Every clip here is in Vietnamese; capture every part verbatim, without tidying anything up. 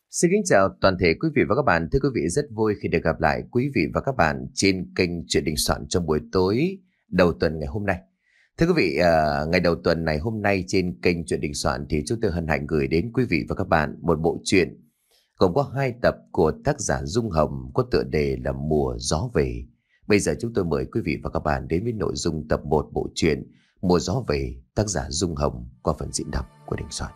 Xin kính chào toàn thể quý vị và các bạn. Thưa quý vị, rất vui khi được gặp lại quý vị và các bạn trên kênh Chuyện Đình Soạn trong buổi tối đầu tuần ngày hôm nay. Thưa quý vị, à, ngày đầu tuần này hôm nay trên kênh Chuyện Đình Soạn thì chúng tôi hân hạnh gửi đến quý vị và các bạn một bộ truyện gồm có hai tập của tác giả Dung Hồng có tựa đề là Mùa Gió Về. Bây giờ chúng tôi mời quý vị và các bạn đến với nội dung tập một bộ truyện Mùa Gió Về, tác giả Dung Hồng qua phần diễn đọc của Đình Soạn.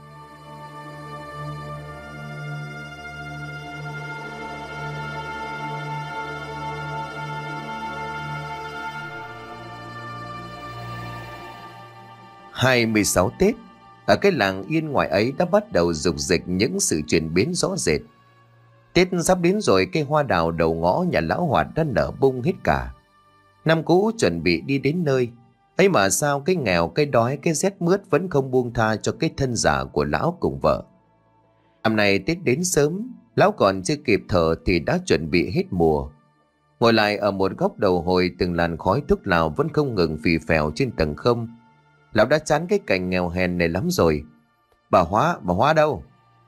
hai mươi sáu Tết, ở cái làng yên ngoài ấy đã bắt đầu rục dịch những sự chuyển biến rõ rệt. Tết sắp đến rồi, cây hoa đào đầu ngõ nhà lão Hoạt đã nở bung hết cả. Năm cũ chuẩn bị đi đến nơi, ấy mà sao cái nghèo, cái đói, cái rét mướt vẫn không buông tha cho cái thân giả của lão cùng vợ. Năm nay Tết đến sớm, lão còn chưa kịp thở thì đã chuẩn bị hết mùa. Ngồi lại ở một góc đầu hồi, từng làn khói thuốc lào vẫn không ngừng phì phèo trên tầng không. Lão đã chán cái cảnh nghèo hèn này lắm rồi. Bà Hóa, bà Hóa đâu?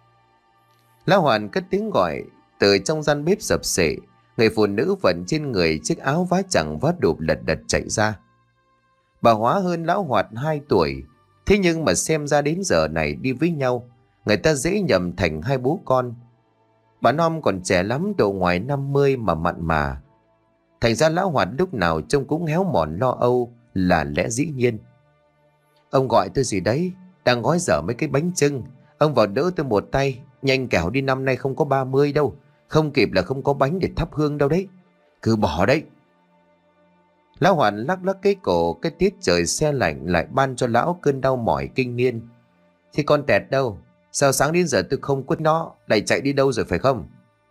Lão Hoàn cất tiếng gọi. Từ trong gian bếp sập sệ, người phụ nữ vận trên người chiếc áo vá chẳng vá đụp lật đật chạy ra. Bà Hóa hơn lão Hoạt hai tuổi, thế nhưng mà xem ra đến giờ này đi với nhau, người ta dễ nhầm thành hai bố con. Bà Nom còn trẻ lắm, độ ngoài năm mươi mà mặn mà. Thành ra lão Hoạt lúc nào trông cũng héo mòn lo âu là lẽ dĩ nhiên. Ông gọi tôi gì đấy? Đang gói dở mấy cái bánh chưng. Ông vào đỡ tôi một tay. Nhanh kẻo đi, năm nay không có ba mươi đâu. Không kịp là không có bánh để thắp hương đâu đấy. Cứ bỏ đấy. Lão Hoàn lắc lắc cái cổ. Cái tiết trời se lạnh lại ban cho lão cơn đau mỏi kinh niên. Thì con Tẹt đâu? Sao sáng đến giờ tôi không quất nó, lại chạy đi đâu rồi phải không?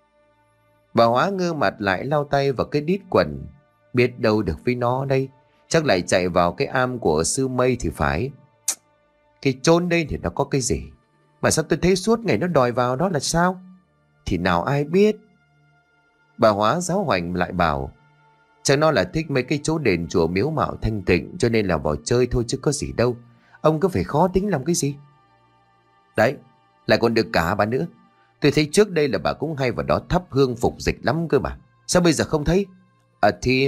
Bà Hóa ngơ mặt lại lau tay vào cái đít quần. Biết đâu được với nó đây. Chắc lại chạy vào cái am của sư Mây thì phải. Cái chốn đây thì nó có cái gì? Mà sao tôi thấy suốt ngày nó đòi vào đó là sao? Thì nào ai biết. Bà Hóa giáo hoành lại bảo. Chắc nó là thích mấy cái chỗ đền chùa miếu mạo thanh tịnh, cho nên là vào chơi thôi chứ có gì đâu. Ông cứ phải khó tính làm cái gì? Đấy, lại còn được cả bà nữa. Tôi thấy trước đây là bà cũng hay vào đó thắp hương phục dịch lắm cơ mà. Sao bây giờ không thấy? À thì...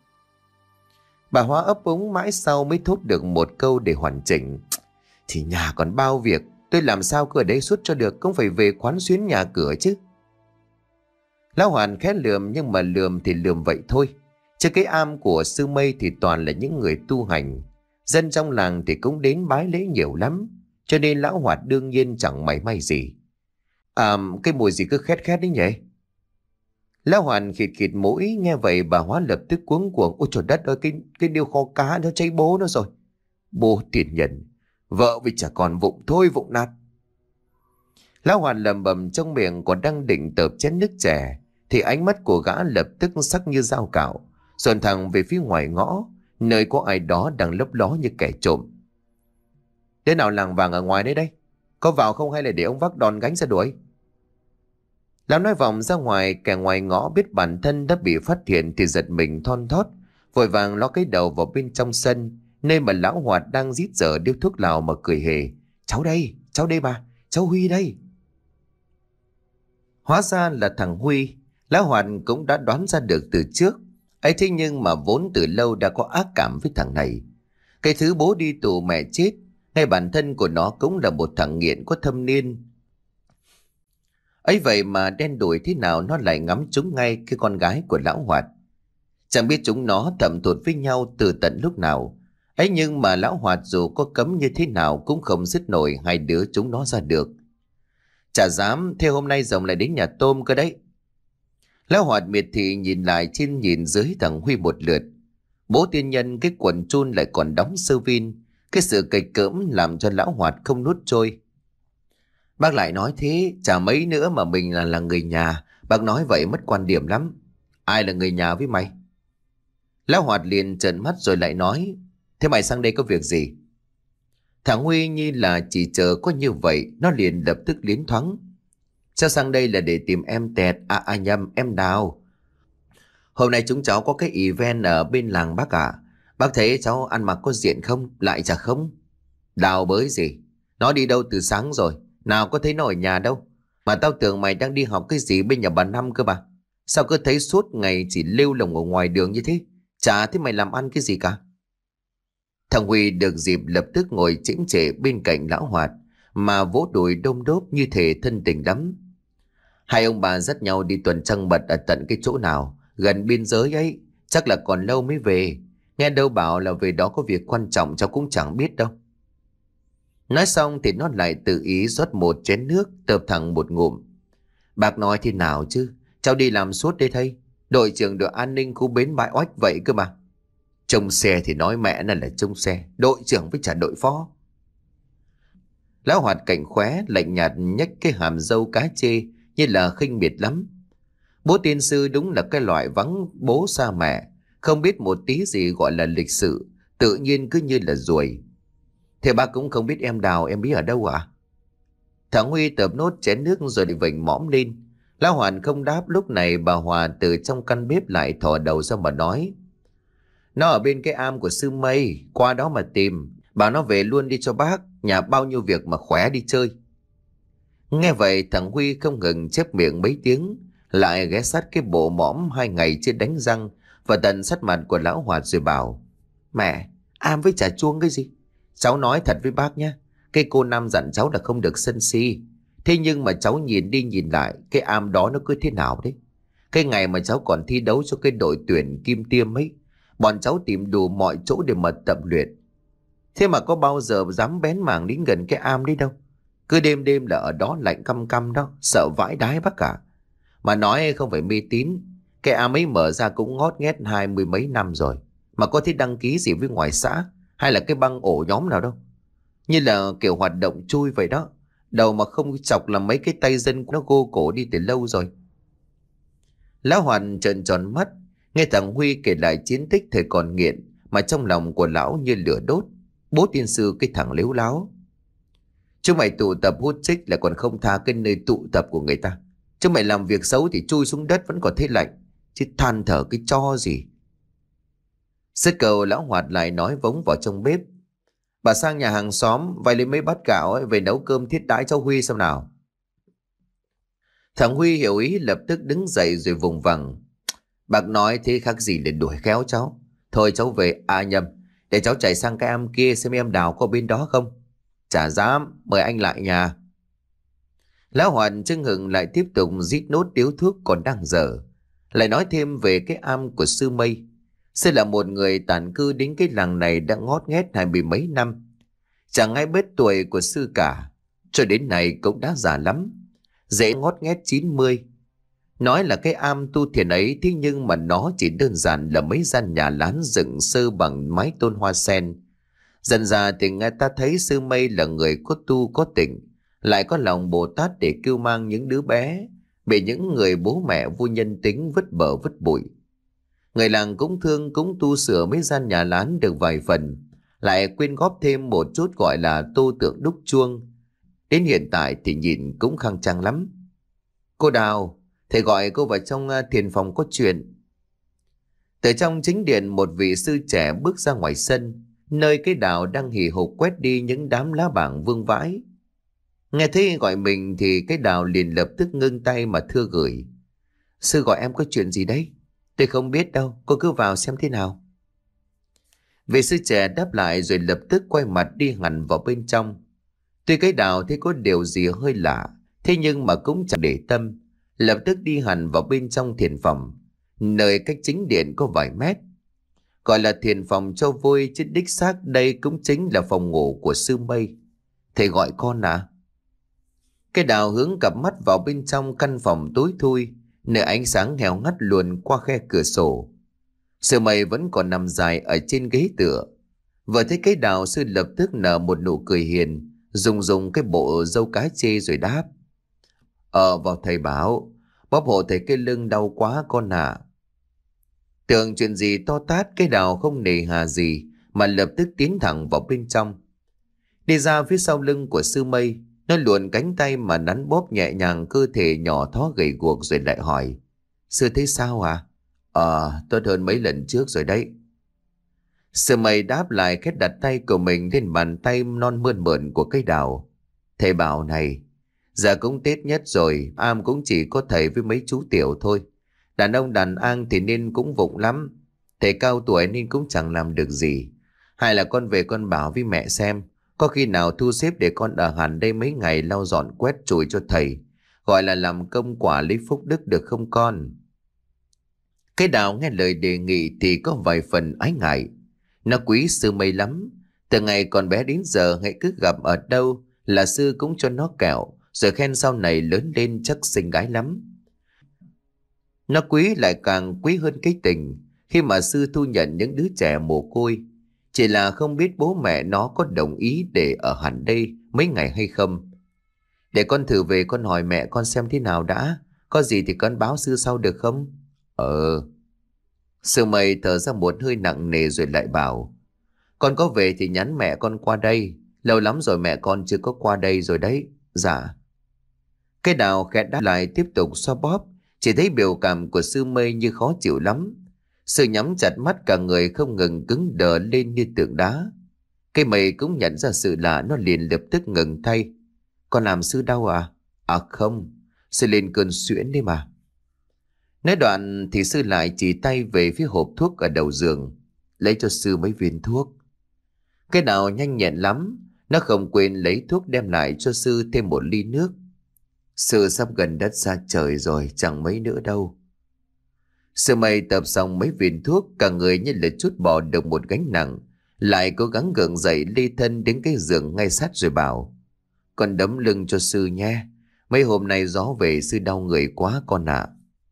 Bà Hóa ấp úng mãi sau mới thốt được một câu để hoàn chỉnh. Thì nhà còn bao việc, tôi làm sao cứ ở đây suốt cho được, cũng phải về quán xuyến nhà cửa chứ. Lão Hoàn khẽ lườm, nhưng mà lườm thì lườm vậy thôi. Chứ cái am của sư Mây thì toàn là những người tu hành. Dân trong làng thì cũng đến bái lễ nhiều lắm, cho nên lão Hoạt đương nhiên chẳng mảy may gì. À, cái mùi gì cứ khét khét đấy nhỉ? Lão Hoàn khịt khịt mũi, nghe vậy bà Hóa lập tức cuống cuồng. Ôi trời đất ơi, cái, cái điêu kho cá nó cháy bố nó rồi. Bố tiền nhân, vợ vì chả còn vụng thôi vụng nát. Lão Hoàn lầm bầm trong miệng còn đang định tợp chén nước chè, thì ánh mắt của gã lập tức sắc như dao cạo, dồn thẳng về phía ngoài ngõ, nơi có ai đó đang lấp ló như kẻ trộm. Thế nào làng vàng ở ngoài đấy đây? Có vào không hay là để ông vác đòn gánh ra đuổi? Lão nói vòng ra ngoài, kẻ ngoài ngõ biết bản thân đã bị phát hiện thì giật mình thon thót, vội vàng ló cái đầu vào bên trong sân, nơi mà lão Hoạt đang rít dở điếu thuốc lào mà cười hề. Cháu đây, cháu đây bà, cháu Huy đây. Hóa ra là thằng Huy. Lão Hoạt cũng đã đoán ra được từ trước. Ấy thế nhưng mà vốn từ lâu đã có ác cảm với thằng này. Cái thứ bố đi tù mẹ chết, ngay bản thân của nó cũng là một thằng nghiện có thâm niên. Ấy vậy mà đen đủi thế nào nó lại ngắm trúng ngay cái con gái của lão Hoạt. Chẳng biết chúng nó thầm thụt với nhau từ tận lúc nào. Ấy nhưng mà lão Hoạt dù có cấm như thế nào cũng không dứt nổi hai đứa chúng nó ra được. Chả dám, thế hôm nay rồng lại đến nhà tôm cơ đấy. Lão Hoạt miệt thị nhìn lại trên nhìn dưới thằng Huy một lượt. Bố tiên nhân cái quần chun lại còn đóng sơ vin. Cái sự cạch cỡm làm cho lão Hoạt không nuốt trôi. Bác lại nói thế, chả mấy nữa mà mình là, là người nhà. Bác nói vậy mất quan điểm lắm. Ai là người nhà với mày? Lão Hoạt liền trợn mắt rồi lại nói. Thế mày sang đây có việc gì? Thằng Huy như là chỉ chờ có như vậy, nó liền lập tức liến thoáng. Sao sang đây là để tìm em Tẹt? À, à nhầm, em Đào. Hôm nay chúng cháu có cái event ở bên làng bác ạ. À. Bác thấy cháu ăn mặc có diện không? Lại chả không? Đào bới gì? Nó đi đâu từ sáng rồi? Nào có thấy nó ở nhà đâu? Mà tao tưởng mày đang đi học cái gì bên nhà bà Năm cơ mà. Sao cứ thấy suốt ngày chỉ lêu lồng ở ngoài đường như thế? Chả thấy mày làm ăn cái gì cả. Thằng Huy được dịp lập tức ngồi chễm chệ bên cạnh lão Hoạt, mà vỗ đùi đôm đốp như thể thân tình lắm. Hai ông bà dắt nhau đi tuần trăng mật ở tận cái chỗ nào gần biên giới ấy, chắc là còn lâu mới về. Nghe đâu bảo là về đó có việc quan trọng, cháu cũng chẳng biết đâu. Nói xong thì nó lại tự ý rót một chén nước, tợp thẳng một ngụm. Bác nói thế nào chứ, cháu đi làm suốt đây thây. Đội trưởng đội an ninh khu bến bãi oách vậy cơ mà. Trông xe thì nói mẹ nó là trông xe, đội trưởng với trả đội phó. Lão Hoạt cảnh khóe lạnh nhạt nhếch cái hàm râu cá chê như là khinh miệt lắm. Bố tiên sư đúng là cái loại vắng bố xa mẹ, không biết một tí gì gọi là lịch sự, tự nhiên cứ như là ruồi. Thế bác cũng không biết em Đào em biết ở đâu à? Thằng Huy tợp nốt chén nước rồi định vểnh mõm lên. Lão Hoàn không đáp. Lúc này bà Hòa từ trong căn bếp lại thò đầu ra mà nói: Nó ở bên cái am của sư Mây, qua đó mà tìm. Bảo nó về luôn đi cho bác, nhà bao nhiêu việc mà khỏe đi chơi. Nghe vậy thằng Huy không ngừng chép miệng mấy tiếng, lại ghé sát cái bộ mõm hai ngày chưa đánh răng và tận sát mặt của lão Hoạt rồi bảo: Mẹ, am với trà chuông cái gì? Cháu nói thật với bác nhé, cái cô Năm dặn cháu là không được sân si. Thế nhưng mà cháu nhìn đi nhìn lại, cái am đó nó cứ thế nào đấy. Cái ngày mà cháu còn thi đấu cho cái đội tuyển kim tiêm ấy, bọn cháu tìm đủ mọi chỗ để mà tập luyện. Thế mà có bao giờ dám bén mảng đến gần cái am đấy đâu. Cứ đêm đêm là ở đó lạnh căm căm đó, sợ vãi đái bác cả. Mà nói không phải mê tín, cái am ấy mở ra cũng ngót nghét hai mươi mấy năm rồi, mà có thể đăng ký gì với ngoài xã hay là cái băng ổ nhóm nào đâu. Như là kiểu hoạt động chui vậy đó. Đầu mà không chọc là mấy cái tay dân nó gô cổ đi từ lâu rồi. Lão Hoàn trợn tròn mắt, nghe thằng Huy kể lại chiến tích thời còn nghiện, mà trong lòng của lão như lửa đốt. Bố tiên sư cái thằng lếu láo. Chúng mày tụ tập hút chích là còn không tha cái nơi tụ tập của người ta. Chúng mày làm việc xấu thì chui xuống đất vẫn còn thấy lạnh, chứ than thở cái cho gì. Dứt câu lão Hoạt lại nói vống vào trong bếp: Bà sang nhà hàng xóm vay lấy mấy bát gạo ấy, về nấu cơm thiết đãi cháu Huy xem nào. Thằng Huy hiểu ý lập tức đứng dậy rồi vùng vằng: Bác nói thế khác gì để đuổi khéo cháu. Thôi cháu về, à nhầm, để cháu chạy sang cái am kia xem em Đào có bên đó không. Chả dám, mời anh lại nhà. Lão Hoàn chưng hừng lại tiếp tục rít nốt điếu thuốc còn đang dở. Lại nói thêm về cái am của sư Mây. Sư là một người tản cư đến cái làng này đã ngót nghét hai mươi mấy năm. Chẳng ai biết tuổi của sư cả. Cho đến này cũng đã già lắm, dễ ngót nghét chín mươi. Nói là cái am tu thiền ấy, thế nhưng mà nó chỉ đơn giản là mấy gian nhà lán dựng sơ bằng mái tôn hoa sen. Dần dà thì người ta thấy sư Mây là người có tu có tịnh, lại có lòng Bồ Tát để cưu mang những đứa bé bị những người bố mẹ vô nhân tính vứt bờ vứt bụi. Người làng cũng thương cũng tu sửa mấy gian nhà lán được vài phần, lại quyên góp thêm một chút gọi là tô tượng đúc chuông. Đến hiện tại thì nhìn cũng khang trang lắm. Cô Đào, thầy gọi cô vào trong thiền phòng có chuyện. Từ trong chính điện một vị sư trẻ bước ra ngoài sân, nơi cái Đào đang hì hục quét đi những đám lá bảng vương vãi. Nghe thấy gọi mình thì cái Đào liền lập tức ngưng tay mà thưa gửi: Sư gọi em có chuyện gì đấy? Tôi không biết đâu, cô cứ vào xem thế nào. Vị sư trẻ đáp lại rồi lập tức quay mặt đi hẳn vào bên trong. Tuy cái Đào thấy có điều gì hơi lạ, thế nhưng mà cũng chẳng để tâm, lập tức đi hẳn vào bên trong thiền phòng, nơi cách chính điện có vài mét. Gọi là thiền phòng cho vui chứ đích xác đây cũng chính là phòng ngủ của sư Mây. Thầy gọi con à? Cái Đào hướng cặp mắt vào bên trong căn phòng tối thui, nơi ánh sáng heo ngắt luồn qua khe cửa sổ. Sư Mây vẫn còn nằm dài ở trên ghế tựa. Vừa thấy cái Đào, sư lập tức nở một nụ cười hiền, dùng dùng cái bộ râu cá chê rồi đáp: Ờ vào thầy bảo, bóp hộ thầy cái lưng đau quá con ạ. Tưởng chuyện gì to tát, cái Đào không nề hà gì mà lập tức tiến thẳng vào bên trong. Đi ra phía sau lưng của sư Mây, nó luồn cánh tay mà nắn bóp nhẹ nhàng cơ thể nhỏ thó gầy guộc rồi lại hỏi: Sư thấy sao à? Ờ, tốt hơn mấy lần trước rồi đấy. Sư Mây đáp lại khét đặt tay của mình lên bàn tay non mơn mởn của cái Đào. Thầy bảo này, Giờ cũng Tết nhất rồi, am cũng chỉ có thầy với mấy chú tiểu thôi. Đàn ông đàn an thì nên cũng vụng lắm. Thầy cao tuổi nên cũng chẳng làm được gì. Hay là con về con bảo với mẹ xem, có khi nào thu xếp để con ở hẳn đây mấy ngày lau dọn quét chùi cho thầy, gọi là làm công quả lấy phúc đức được không con? Cái Đào nghe lời đề nghị thì có vài phần ái ngại. Nó quý Sư Mây lắm. Từ ngày còn bé đến giờ hãy cứ gặp ở đâu là Sư cũng cho nó kẹo, rồi khen sau này lớn lên chắc xinh gái lắm. Nó quý lại càng quý hơn cái tình khi mà Sư thu nhận những đứa trẻ mồ côi. Chỉ là không biết bố mẹ nó có đồng ý để ở hẳn đây mấy ngày hay không. Để con thử về con hỏi mẹ con xem thế nào đã. Có gì thì con báo Sư sau được không? Ờ. Sư Mây thở ra một hơi nặng nề rồi lại bảo, con có về thì nhắn mẹ con qua đây. Lâu lắm rồi mẹ con chưa có qua đây rồi đấy. Dạ. Cái Đào khẽ đáp lại tiếp tục xoa bóp. Chỉ thấy biểu cảm của Sư Mây như khó chịu lắm. Sư nhắm chặt mắt, cả người không ngừng cứng đờ lên như tượng đá. Cây Mây cũng nhận ra sự lạ, nó liền lập tức ngừng thay. Con làm Sư đau à? À không, Sư lên cơn suyễn đấy mà. Nói đoạn thì Sư lại chỉ tay về phía hộp thuốc ở đầu giường. Lấy cho Sư mấy viên thuốc. Cái Đào nhanh nhẹn lắm. Nó không quên lấy thuốc đem lại cho Sư thêm một ly nước. Sư sắp gần đất xa trời rồi, chẳng mấy nữa đâu. Sư Mây tập xong mấy viên thuốc, cả người như là chút bỏ được một gánh nặng. Lại cố gắng gượng dậy ly thân đến cái giường ngay sát rồi bảo, con đấm lưng cho Sư nhé. Mấy hôm nay gió về Sư đau người quá con ạ.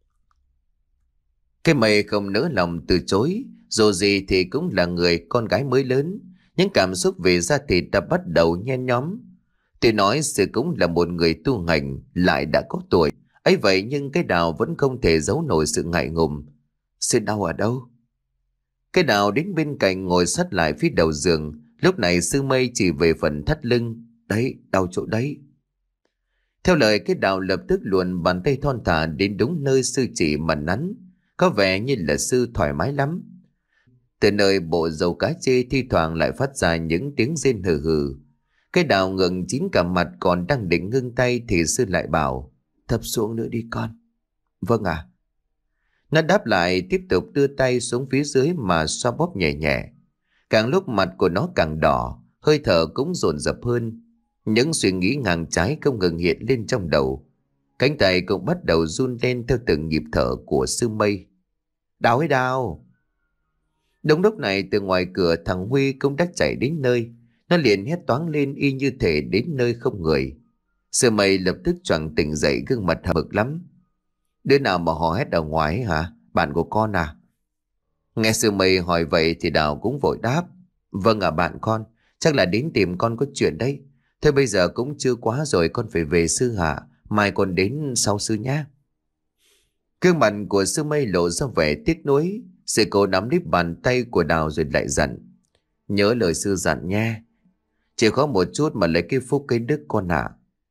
Cái Mây không nỡ lòng từ chối. Dù gì thì cũng là người con gái mới lớn. Những cảm xúc về da thịt đã bắt đầu nhen nhóm. Tuy nói Sư cũng là một người tu hành, lại đã có tuổi ấy vậy, nhưng cái Đào vẫn không thể giấu nổi sự ngại ngùng. Sư đau ở đâu? Cái Đào đến bên cạnh ngồi sát lại phía đầu giường. Lúc này Sư Mây chỉ về phần thắt lưng. Đấy, đau chỗ đấy. Theo lời cái Đào lập tức luồn bàn tay thon thả đến đúng nơi Sư chỉ mà nắn. Có vẻ như là Sư thoải mái lắm. Từ nơi bộ râu cá chê thi thoảng lại phát ra những tiếng rên hừ hừ. Cái Đào ngừng chín cả mặt, còn đang định ngưng tay thì Sư lại bảo, thấp xuống nữa đi con. Vâng ạ. À. Nó đáp lại, tiếp tục đưa tay xuống phía dưới mà xoa bóp nhẹ nhẹ. Càng lúc mặt của nó càng đỏ, hơi thở cũng dồn dập hơn. Những suy nghĩ ngang trái không ngừng hiện lên trong đầu. Cánh tay cũng bắt đầu run lên theo từng nhịp thở của Sư Mây. Đào ơi Đào! Đúng lúc này từ ngoài cửa thằng Huy cũng đã chạy đến nơi. Nó liền hét toáng lên y như thể đến nơi không người. Sư Mây lập tức choàng tỉnh dậy, gương mặt hậm hực lắm. Đứa nào mà hò hét ở ngoài hả? Bạn của con à? Nghe Sư Mây hỏi vậy thì Đào cũng vội đáp. Vâng ạ, bạn con. Chắc là đến tìm con có chuyện đấy. Thôi bây giờ cũng chưa quá rồi, con phải về Sư hả? Mai con đến sau Sư nhé. Gương mặt của Sư Mây lộ ra vẻ tiếc nuối. Sư cô nắm lấy bàn tay của Đào rồi lại dặn. Nhớ lời Sư dặn nha. Chỉ có một chút mà lấy cái phúc cái đức con ạ. À.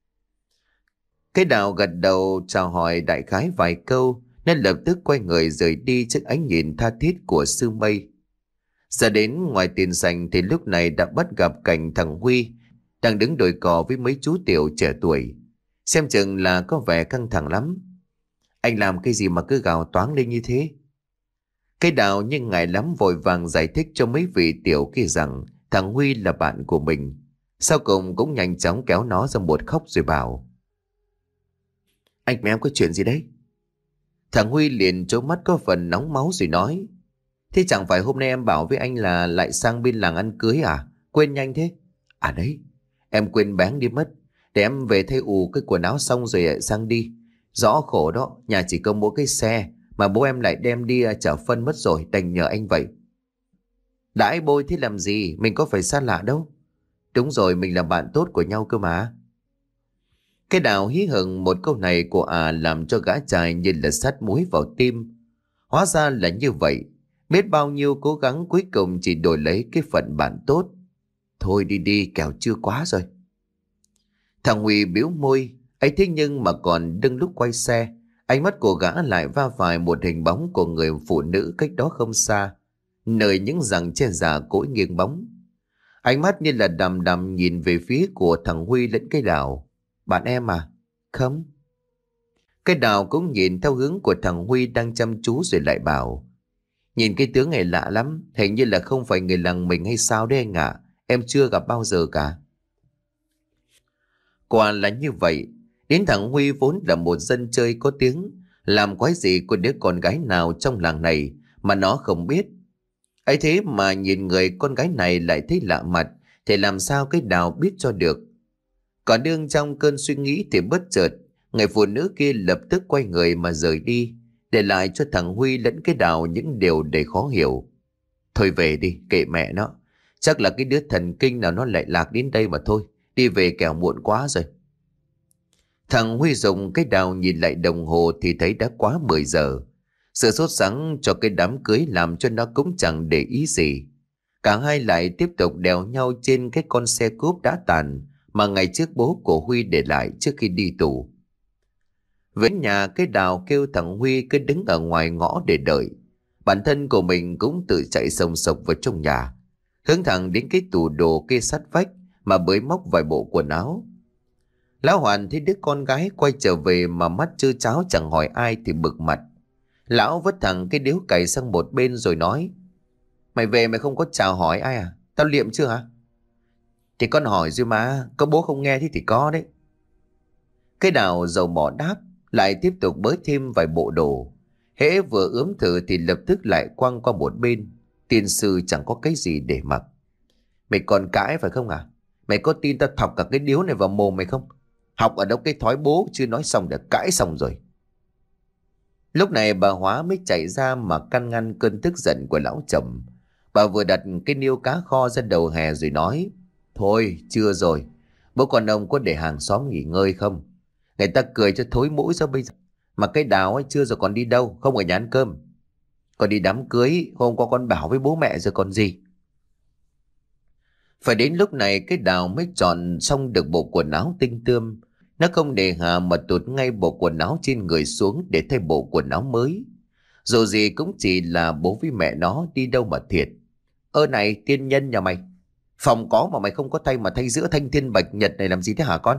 Cái Đào gật đầu chào hỏi đại khái vài câu, nên lập tức quay người rời đi trước ánh nhìn tha thiết của Sư Mây. Ra đến ngoài tiền sảnh thì lúc này đã bắt gặp cảnh thằng Huy đang đứng đồi cò với mấy chú tiểu trẻ tuổi. Xem chừng là có vẻ căng thẳng lắm. Anh làm cái gì mà cứ gào toáng lên như thế? Cái Đào nhưng ngại lắm vội vàng giải thích cho mấy vị tiểu kia rằng thằng Huy là bạn của mình. Sau cùng cũng nhanh chóng kéo nó ra một khóc rồi bảo, anh với em có chuyện gì đấy? Thằng Huy liền trố mắt có phần nóng máu rồi nói, thế chẳng phải hôm nay em bảo với anh là lại sang bên làng ăn cưới à? Quên nhanh thế. À đấy, em quên bán đi mất. Để em về thay ù cái quần áo xong rồi sang đi. Rõ khổ đó, nhà chỉ có mỗi cái xe mà bố em lại đem đi chở phân mất rồi, đành nhờ anh vậy. Đãi bôi thế làm gì, mình có phải xa lạ đâu. Đúng rồi, mình là bạn tốt của nhau cơ mà. Cái Đào hí hửng một câu này của à làm cho gã trai như là sắt muối vào tim. Hóa ra là như vậy. Biết bao nhiêu cố gắng cuối cùng chỉ đổi lấy cái phận bạn tốt. Thôi đi đi, kẻo chưa quá rồi. Thằng Huy biểu môi. Ấy thế nhưng mà còn đừng lúc quay xe, ánh mắt của gã lại va phải một hình bóng của người phụ nữ cách đó không xa, nơi những rặng che già cỗi nghiêng bóng. Ánh mắt như là đằm đằm nhìn về phía của thằng Huy lẫn cái Đào. Bạn em à? Không. Cái Đào cũng nhìn theo hướng của thằng Huy đang chăm chú rồi lại bảo. Nhìn cái tướng này lạ lắm, hình như là không phải người làng mình hay sao đấy anh ạ. Em chưa gặp bao giờ cả. Quả là như vậy. Đến thằng Huy vốn là một dân chơi có tiếng, làm quái gì của đứa con gái nào trong làng này mà nó không biết. Ấy thế mà nhìn người con gái này lại thấy lạ mặt, thì làm sao cái Đào biết cho được. Còn đương trong cơn suy nghĩ thì bất chợt, người phụ nữ kia lập tức quay người mà rời đi, để lại cho thằng Huy lẫn cái Đào những điều đầy khó hiểu. Thôi về đi, kệ mẹ nó. Chắc là cái đứa thần kinh nào nó lại lạc đến đây mà thôi. Đi về kẻo muộn quá rồi. Thằng Huy dùng cái Đào nhìn lại đồng hồ thì thấy đã quá mười giờ. Sự sốt sắng cho cái đám cưới làm cho nó cũng chẳng để ý gì. Cả hai lại tiếp tục đèo nhau trên cái con xe cúp đã tàn mà ngày trước bố của Huy để lại trước khi đi tù. Về nhà, cái Đào kêu thằng Huy cứ đứng ở ngoài ngõ để đợi. Bản thân của mình cũng tự chạy sồng sộc vào trong nhà, hướng thẳng đến cái tủ đồ kê sát vách mà bới móc vài bộ quần áo. Lão Hoàn thấy đứa con gái quay trở về mà mắt trơ cháo chẳng hỏi ai thì bực mặt. Lão vứt thẳng cái điếu cày sang một bên rồi nói: Mày về mày không có chào hỏi ai à? Tao liệm chưa hả? Thì con hỏi rồi mà, có bố không nghe thế thì có đấy. Cái Đào dầu mỏ đáp, lại tiếp tục bới thêm vài bộ đồ. Hễ vừa ướm thử thì lập tức lại quăng qua một bên. Tiên sư chẳng có cái gì để mặc. Mày còn cãi phải không à? Mày có tin tao thọc cả cái điếu này vào mồm mày không? Học ở đâu cái thói bố chưa nói xong đã cãi xong rồi. Lúc này bà Hóa mới chạy ra mà can ngăn cơn tức giận của lão chồng. Bà vừa đặt cái niêu cá kho ra đầu hè rồi nói: Thôi chưa rồi, bố con ông có để hàng xóm nghỉ ngơi không? Người ta cười cho thối mũi ra bây giờ. Mà cái Đào ấy chưa rồi còn đi đâu, không ở nhà ăn cơm. Còn đi đám cưới, hôm qua con bảo với bố mẹ rồi còn gì. Phải đến lúc này cái Đào mới chọn xong được bộ quần áo tinh tươm. Nó không để hà mà tụt ngay bộ quần áo trên người xuống để thay bộ quần áo mới. Dù gì cũng chỉ là bố với mẹ nó, đi đâu mà thiệt. Ơ này tiên nhân nhà mày, phòng có mà mày không có thay mà thay giữa thanh thiên bạch nhật này làm gì thế hả con?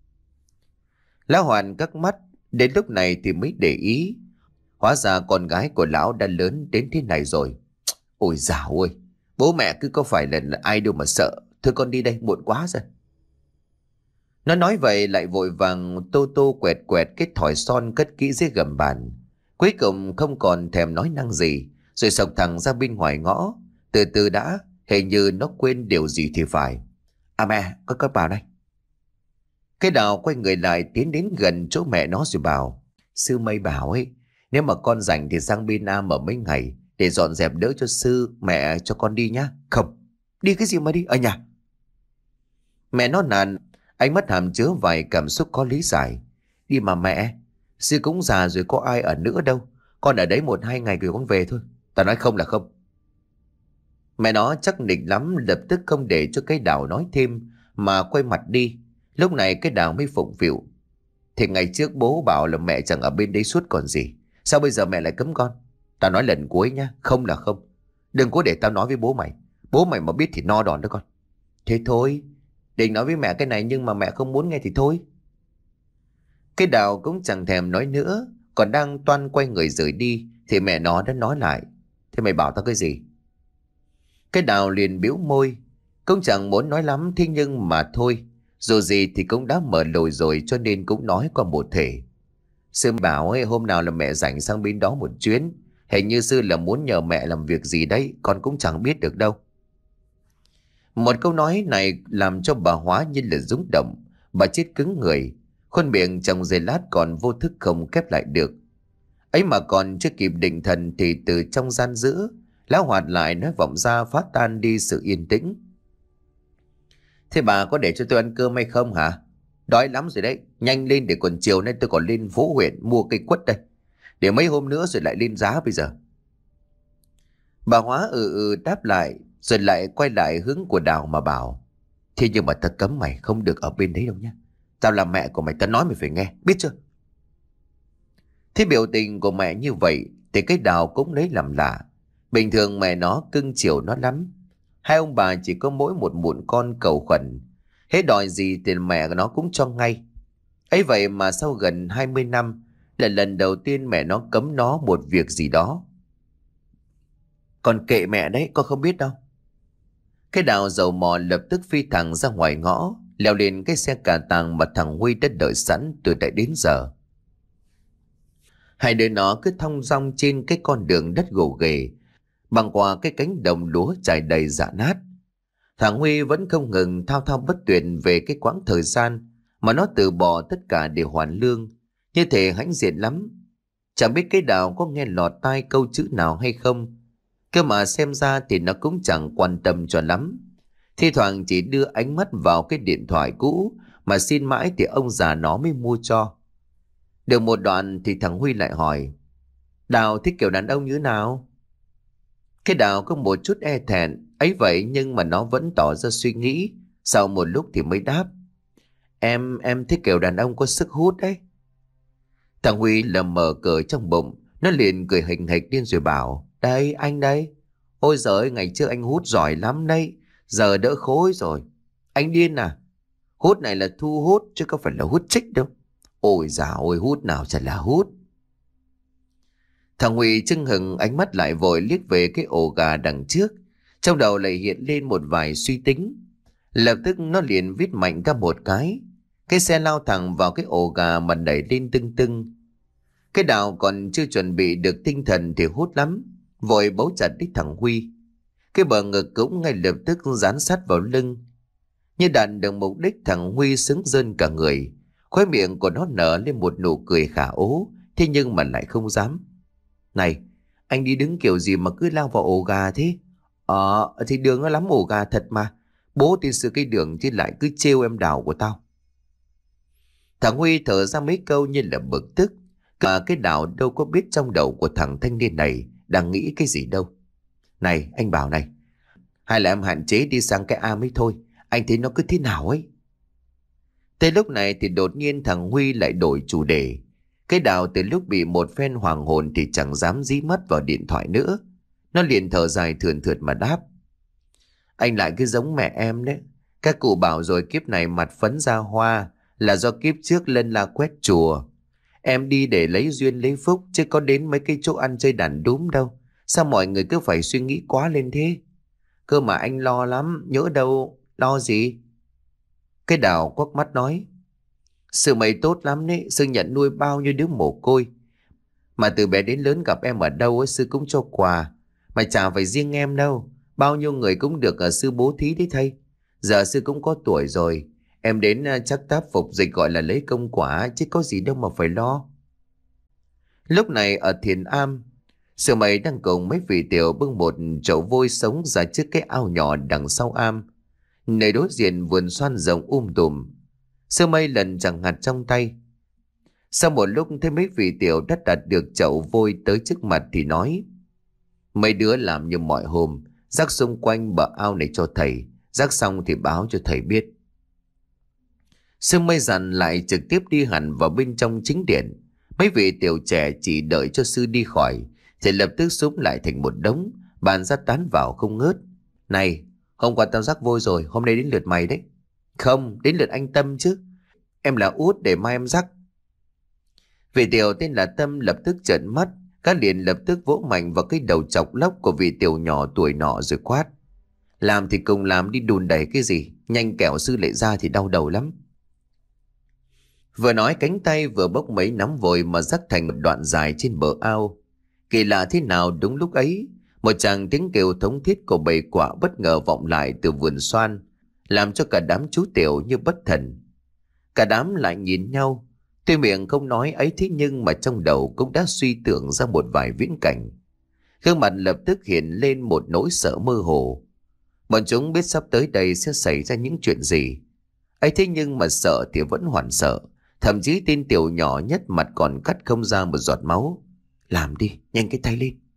Lão Hoàn cắt mắt, đến lúc này thì mới để ý. Hóa ra con gái của lão đã lớn đến thế này rồi. Ôi dào ơi, bố mẹ cứ có phải là, là ai đâu mà sợ. Thôi con đi đây, muộn quá rồi. Nó nói vậy lại vội vàng tô tô quẹt quẹt cái thỏi son cất kỹ dưới gầm bàn. Cuối cùng không còn thèm nói năng gì, rồi sộc thẳng ra bên ngoài ngõ. Từ từ đã, hình như nó quên điều gì thì phải. À mẹ, con con vào đây. Cái Đào quay người lại tiến đến gần chỗ mẹ nó rồi bảo: Sư Mây bảo ấy, nếu mà con rảnh thì sang bên Nam ở mấy ngày để dọn dẹp đỡ cho sư, mẹ cho con đi nhá. Không, đi cái gì mà đi, ở nhà. Mẹ nó nàn, ánh mắt hàm chứa vài cảm xúc có lý giải. Đi mà mẹ, sư cũng già rồi có ai ở nữa đâu. Con ở đấy một hai ngày rồi con về thôi. Ta nói không là không. Mẹ nó chắc định lắm, lập tức không để cho cái Đào nói thêm mà quay mặt đi. Lúc này cái Đào mới phụng phịu: Thì ngày trước bố bảo là mẹ chẳng ở bên đấy suốt còn gì. Sao bây giờ mẹ lại cấm con? Tao nói lần cuối nhá, không là không. Đừng có để tao nói với bố mày. Bố mày mà biết thì no đòn đó con. Thế thôi, định nói với mẹ cái này nhưng mà mẹ không muốn nghe thì thôi. Cái Đào cũng chẳng thèm nói nữa. Còn đang toan quay người rời đi thì mẹ nó đã nói lại: Thế mày bảo tao cái gì? Cái Đào liền bĩu môi, cũng chẳng muốn nói lắm, thế nhưng mà thôi. Dù gì thì cũng đã mở lời rồi cho nên cũng nói qua một thể. Sư bảo ấy, hôm nào là mẹ rảnh sang bên đó một chuyến. Hình như sư là muốn nhờ mẹ làm việc gì đấy, con cũng chẳng biết được đâu. Một câu nói này làm cho bà Hóa như là rung động. Bà chết cứng người, khuôn miệng trong giây lát còn vô thức không khép lại được. Ấy mà còn chưa kịp định thần thì từ trong gian giữa, Lão Hoạt lại nói vọng ra phá tan đi sự yên tĩnh: Thế bà có để cho tôi ăn cơm hay không hả? Đói lắm rồi đấy, nhanh lên để còn chiều nay tôi còn lên phố huyện mua cây quất đây. Để mấy hôm nữa rồi lại lên giá bây giờ. Bà Hóa ừ ừ đáp lại, rồi lại quay lại hướng của Đào mà bảo: Thế nhưng mà tao cấm mày không được ở bên đấy đâu nhá. Tao là mẹ của mày, tao nói mày phải nghe, biết chưa? Thế biểu tình của mẹ như vậy thì cái Đào cũng lấy làm lạ. Bình thường mẹ nó cưng chiều nó lắm. Hai ông bà chỉ có mỗi một mụn con cầu khẩn, hết đòi gì thì mẹ nó cũng cho ngay. Ấy vậy mà sau gần hai mươi năm là lần đầu tiên mẹ nó cấm nó một việc gì đó. Còn kệ mẹ đấy, con không biết đâu. Cái Đào dầu mò lập tức phi thẳng ra ngoài ngõ, leo lên cái xe cà tàng mà thằng Huy đã đợi sẵn từ tại đến giờ. Hai đứa nó cứ thong dong trên cái con đường đất gồ ghề, băng qua cái cánh đồng lúa trải đầy rã nát. Thằng Huy vẫn không ngừng thao thao bất tuyệt về cái quãng thời gian mà nó từ bỏ tất cả để hoàn lương, như thể hãnh diện lắm. Chẳng biết cái Đào có nghe lọt tai câu chữ nào hay không, cơ mà xem ra thì nó cũng chẳng quan tâm cho lắm. Thi thoảng chỉ đưa ánh mắt vào cái điện thoại cũ mà xin mãi thì ông già nó mới mua cho. Được một đoạn thì thằng Huy lại hỏi: Đào thích kiểu đàn ông như nào? Cái Đào có một chút e thẹn ấy vậy, nhưng mà nó vẫn tỏ ra suy nghĩ. Sau một lúc thì mới đáp: Em, em thích kiểu đàn ông có sức hút đấy. Thằng Huy lờ mờ cười trong bụng. Nó liền cười hình hịch điên rồi bảo: Đây, anh đây. Ôi giời ơi, ngày trước anh hút giỏi lắm đấy, giờ đỡ khối rồi. Anh điên à? Hút này là thu hút chứ không phải là hút chích đâu. Ôi dào ôi, hút nào chả là hút. Thằng Huy chưng hừng ánh mắt lại vội liếc về cái ổ gà đằng trước. Trong đầu lại hiện lên một vài suy tính. Lập tức nó liền vít mạnh ra một cái. Cái xe lao thẳng vào cái ổ gà mà đẩy lên tưng tưng. Cái Đào còn chưa chuẩn bị được tinh thần thì hút lắm, vội bấu chặt đích thằng Huy. Cái bờ ngực cũng ngay lập tức dán sát vào lưng. Như đạt được mục đích, thằng Huy sướng rơn cả người. Khóe miệng của nó nở lên một nụ cười khả ố, thế nhưng mà lại không dám. Này, anh đi đứng kiểu gì mà cứ lao vào ổ gà thế? Ờ, thì đường nó lắm ổ gà thật mà. Bố tiên sư cái đường chứ lại cứ trêu em Đào của tao. Thằng Huy thở ra mấy câu như là bực tức. Cả cái Đào đâu có biết trong đầu của thằng thanh niên này đang nghĩ cái gì đâu. Này, anh bảo này, hay là em hạn chế đi sang cái am ấy thôi. Anh thấy nó cứ thế nào ấy. Tới lúc này thì đột nhiên thằng Huy lại đổi chủ đề. Cái Đào từ lúc bị một phen hoàng hồn thì chẳng dám dí mắt vào điện thoại nữa. Nó liền thở dài thườn thượt mà đáp: Anh lại cứ giống mẹ em đấy. Các cụ bảo rồi, kiếp này mặt phấn ra hoa là do kiếp trước lân la quét chùa. Em đi để lấy duyên lấy phúc chứ có đến mấy cái chỗ ăn chơi đàn đúm đâu. Sao mọi người cứ phải suy nghĩ quá lên thế? Cơ mà anh lo lắm, nhỡ đâu. Lo gì? Cái Đào quắc mắt nói: Sư mày tốt lắm đấy, sư nhận nuôi bao nhiêu đứa mồ côi. Mà từ bé đến lớn gặp em ở đâu ấy, sư cũng cho quà. Mà chả phải riêng em đâu, bao nhiêu người cũng được ở sư bố thí đấy thầy. Giờ sư cũng có tuổi rồi, em đến chắc tác phục dịch gọi là lấy công quả, chứ có gì đâu mà phải lo. Lúc này ở Thiền Am, sư mày đang cùng mấy vị tiểu bưng một chậu vôi sống ra trước cái ao nhỏ đằng sau am. Nơi đối diện vườn xoan rộng um tùm. Sư mây lần chẳng hạt trong tay. Sau một lúc thấy mấy vị tiểu đã đặt được chậu vôi tới trước mặt thì nói: Mấy đứa làm như mọi hôm, rắc xung quanh bờ ao này cho thầy, rắc xong thì báo cho thầy biết. Sư mây dặn lại trực tiếp đi hẳn vào bên trong chính điện. Mấy vị tiểu trẻ chỉ đợi cho sư đi khỏi thì lập tức xúm lại thành một đống, bàn ra tán vào không ngớt. Này, hôm qua tao rắc vôi rồi, hôm nay đến lượt mày đấy. Không, đến lượt anh Tâm chứ. Em là út, để mai em rắc. Vị tiểu tên là Tâm lập tức trợn mắt. Các liền lập tức vỗ mạnh vào cái đầu chọc lóc của vị tiểu nhỏ tuổi nọ rồi quát: Làm thì cùng làm đi, đùn đẩy cái gì, nhanh kẻo sư lại ra thì đau đầu lắm. Vừa nói cánh tay vừa bốc mấy nắm vội mà rắc thành một đoạn dài trên bờ ao. Kỳ lạ thế nào, đúng lúc ấy một tràng tiếng kêu thống thiết của bầy quạ bất ngờ vọng lại từ vườn xoan, làm cho cả đám chú tiểu như bất thần. Cả đám lại nhìn nhau, tuy miệng không nói ấy thế nhưng mà trong đầu cũng đã suy tưởng ra một vài viễn cảnh. Gương mặt lập tức hiện lên một nỗi sợ mơ hồ. Bọn chúng biết sắp tới đây sẽ xảy ra những chuyện gì. Ấy thế nhưng mà sợ thì vẫn hoảng sợ. Thậm chí tên tiểu nhỏ nhất mặt còn cắt không ra một giọt máu. Làm đi, nhanh cái tay lên.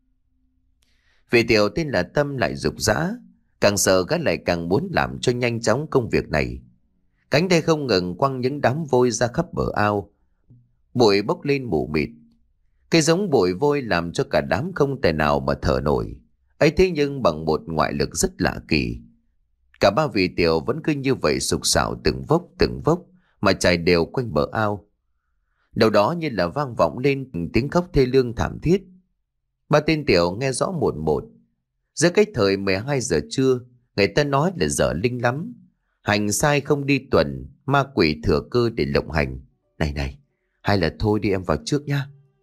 Vị tiểu tên là Tâm lại rục rã. Càng sợ gã lại càng muốn làm cho nhanh chóng công việc này. Cánh tay không ngừng quăng những đám vôi ra khắp bờ ao. Bụi bốc lên mù mịt. Cái giống bụi vôi làm cho cả đám không thể nào mà thở nổi. Ấy thế nhưng bằng một ngoại lực rất lạ kỳ, cả ba vị tiểu vẫn cứ như vậy sục sạo từng vốc từng vốc mà chạy đều quanh bờ ao. Đầu đó như là vang vọng lên từng tiếng khóc thê lương thảm thiết. Ba tên tiểu nghe rõ một một. Giữa cái thời mười hai giờ trưa, người ta nói là giờ linh lắm. Hành sai không đi tuần, ma quỷ thừa cơ để lộng hành. Này này, hay là thôi đi em vào trước nhá.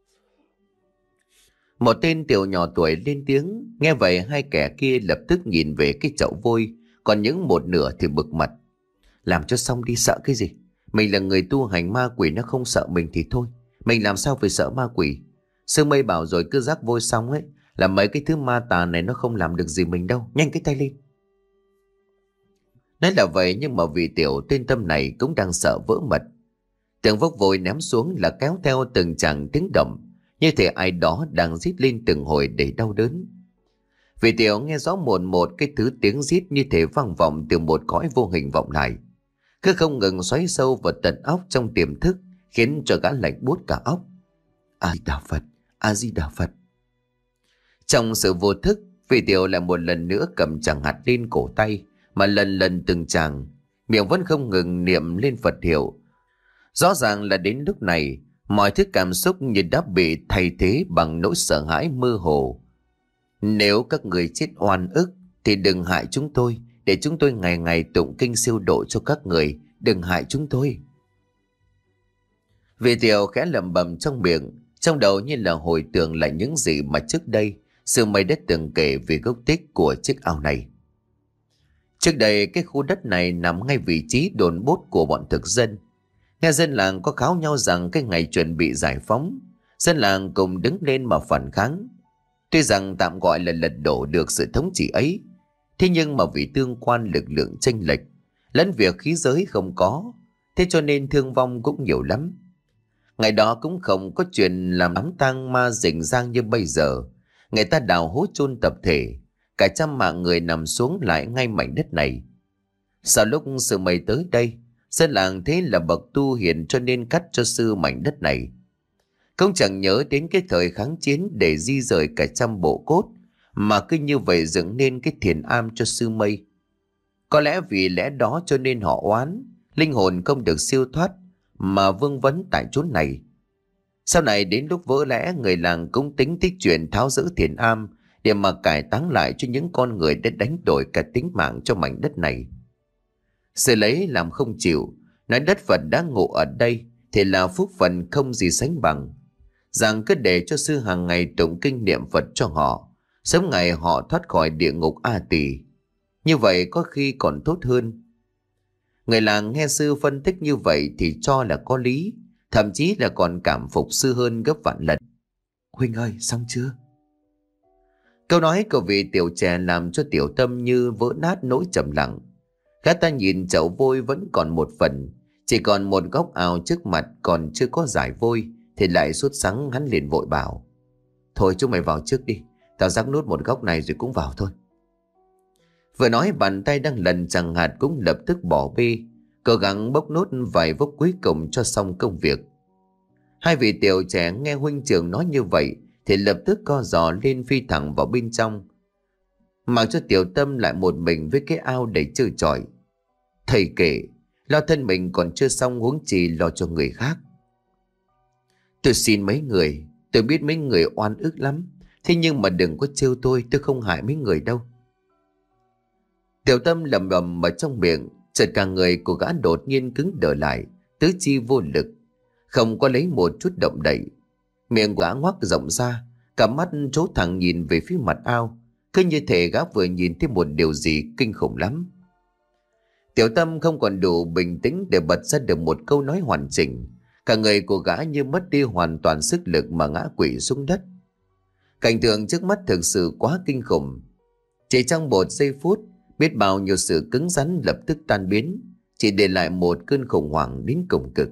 Một tên tiểu nhỏ tuổi lên tiếng. Nghe vậy hai kẻ kia lập tức nhìn về cái chậu vôi, còn những một nửa thì bực mặt. Làm cho xong đi, sợ cái gì? Mình là người tu hành, ma quỷ nó không sợ mình thì thôi. Mình làm sao phải sợ ma quỷ? Sư Mây bảo rồi, cứ rắc vôi xong ấy là mấy cái thứ ma tà này nó không làm được gì mình đâu. Nhanh cái tay lên. Nói là vậy nhưng mà vị tiểu tên Tâm này cũng đang sợ vỡ mật. Tiếng vốc vôi ném xuống là kéo theo từng tràng tiếng động, như thể ai đó đang rít lên từng hồi để đau đớn. Vị tiểu nghe rõ một một cái thứ tiếng rít như thể vang vọng từ một cõi vô hình vọng lại, cứ không ngừng xoáy sâu vào tận óc trong tiềm thức, khiến cho gã lạnh buốt cả óc. A Di Đà Phật, A Di Đà Phật. Trong sự vô thức, vị tiểu lại một lần nữa cầm chàng hạt lên cổ tay, mà lần lần từng chàng, miệng vẫn không ngừng niệm lên Phật hiệu. Rõ ràng là đến lúc này, mọi thứ cảm xúc như đã bị thay thế bằng nỗi sợ hãi mơ hồ. Nếu các người chết oan ức thì đừng hại chúng tôi, để chúng tôi ngày ngày tụng kinh siêu độ cho các người, đừng hại chúng tôi. Vị tiểu khẽ lẩm bẩm trong miệng, trong đầu như là hồi tưởng lại những gì mà trước đây Sư Mây đã từng kể về gốc tích của chiếc ao này. Trước đây cái khu đất này nằm ngay vị trí đồn bốt của bọn thực dân. Nghe dân làng có kháo nhau rằng cái ngày chuẩn bị giải phóng, dân làng cùng đứng lên mà phản kháng. Tuy rằng tạm gọi là lật đổ được sự thống trị ấy, thế nhưng mà vì tương quan lực lượng chênh lệch, lẫn việc khí giới không có, thế cho nên thương vong cũng nhiều lắm. Ngày đó cũng không có chuyện làm đám tang ma rình rang như bây giờ. Người ta đào hố chôn tập thể, cả trăm mạng người nằm xuống lại ngay mảnh đất này. Sau lúc Sư Mây tới đây, dân làng thế là bậc tu hiền cho nên cắt cho sư mảnh đất này. Không chẳng nhớ đến cái thời kháng chiến để di rời cả trăm bộ cốt, mà cứ như vậy dựng nên cái thiền am cho Sư Mây. Có lẽ vì lẽ đó cho nên họ oán, linh hồn không được siêu thoát mà vương vấn tại chốn này. Sau này đến lúc vỡ lẽ, người làng cũng tính tích chuyện tháo rỡ thiền am để mà cải táng lại cho những con người đã đánh đổi cả tính mạng cho mảnh đất này. Sự lấy làm không chịu, nói đất Phật đã ngộ ở đây thì là phúc phần không gì sánh bằng, rằng cứ để cho sư hàng ngày tụng kinh niệm Phật cho họ, sớm ngày họ thoát khỏi địa ngục A Tỳ. Như vậy có khi còn tốt hơn. Người làng nghe sư phân tích như vậy thì cho là có lý, thậm chí là còn cảm phục sư hơn gấp vạn lần. Huynh ơi, xong chưa? Câu nói của vị tiểu trẻ làm cho Tiểu Tâm như vỡ nát nỗi trầm lặng. Gã ta nhìn chậu vôi vẫn còn một phần, chỉ còn một góc ao trước mặt còn chưa có giải vôi, thì lại sốt sắng hắn liền vội bảo: Thôi chúng mày vào trước đi, tao rắc nốt một góc này rồi cũng vào thôi. Vừa nói bàn tay đang lần chằng hạt cũng lập tức bỏ bê, cố gắng bốc nốt vài vốc cuối cùng cho xong công việc. Hai vị tiểu trẻ nghe huynh trưởng nói như vậy thì lập tức co giò lên phi thẳng vào bên trong, mặc cho Tiểu Tâm lại một mình với cái ao đầy trơ trọi. Thầy kể, lo thân mình còn chưa xong huống chi lo cho người khác. Tôi xin mấy người, tôi biết mấy người oan ức lắm, thế nhưng mà đừng có trêu tôi, tôi không hại mấy người đâu. Tiểu Tâm lẩm bẩm ở trong miệng, chợt cả người của gã đột nhiên cứng đờ lại, tứ chi vô lực, không có lấy một chút động đậy. Miệng gã ngoác rộng ra, cả mắt trố thẳng nhìn về phía mặt ao, cứ như thể gã vừa nhìn thấy một điều gì kinh khủng lắm. Tiểu Tâm không còn đủ bình tĩnh để bật ra được một câu nói hoàn chỉnh, cả người của gã như mất đi hoàn toàn sức lực mà ngã quỵ xuống đất. Cảnh tượng trước mắt thực sự quá kinh khủng. Chỉ trong một giây phút, biết bao nhiêu sự cứng rắn lập tức tan biến, chỉ để lại một cơn khủng hoảng đến cùng cực.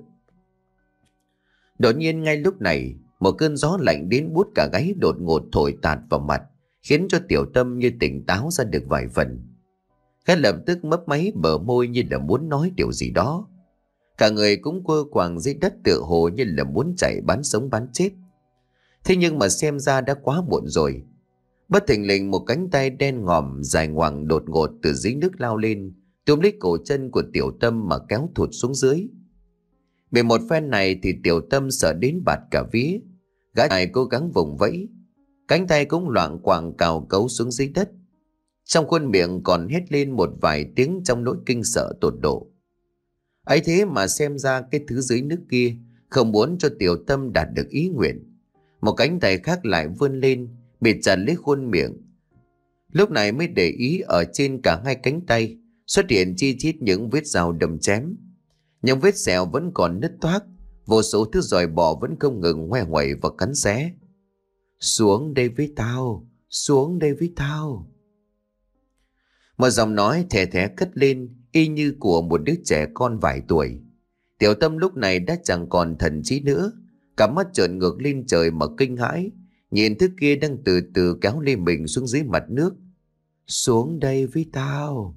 Đột nhiên ngay lúc này, một cơn gió lạnh đến buốt cả gáy đột ngột thổi tạt vào mặt, khiến cho Tiểu Tâm như tỉnh táo ra được vài phần. Gã lập tức mấp máy bờ môi như là muốn nói điều gì đó. Cả người cũng quơ quàng dưới đất tựa hồ như là muốn chạy bán sống bán chết. Thế nhưng mà xem ra đã quá muộn rồi. Bất thình lình một cánh tay đen ngòm dài ngoằng đột ngột từ dưới nước lao lên, túm lấy cổ chân của Tiểu Tâm mà kéo thụt xuống dưới. Bị một phen này thì Tiểu Tâm sợ đến bạt cả vía. Gã này cố gắng vùng vẫy, cánh tay cũng loạng quạng cào cấu xuống dưới đất. Trong khuôn miệng còn hét lên một vài tiếng trong nỗi kinh sợ tột độ. Ấy thế mà xem ra cái thứ dưới nước kia không muốn cho Tiểu Tâm đạt được ý nguyện. Một cánh tay khác lại vươn lên, bịt chặt lấy khuôn miệng. Lúc này mới để ý ở trên cả hai cánh tay xuất hiện chi chít những vết dao đâm chém. Những vết sẹo vẫn còn nứt toác, vô số thứ giòi bọ vẫn không ngừng ngoe ngoẩy và cắn xé. Xuống đây với tao, xuống đây với tao. Một giọng nói thè thé cất lên, y như của một đứa trẻ con vài tuổi. Tiểu Tâm lúc này đã chẳng còn thần trí nữa, cả mắt trợn ngược lên trời mà kinh hãi, nhìn thứ kia đang từ từ kéo lên mình xuống dưới mặt nước. Xuống đây với tao.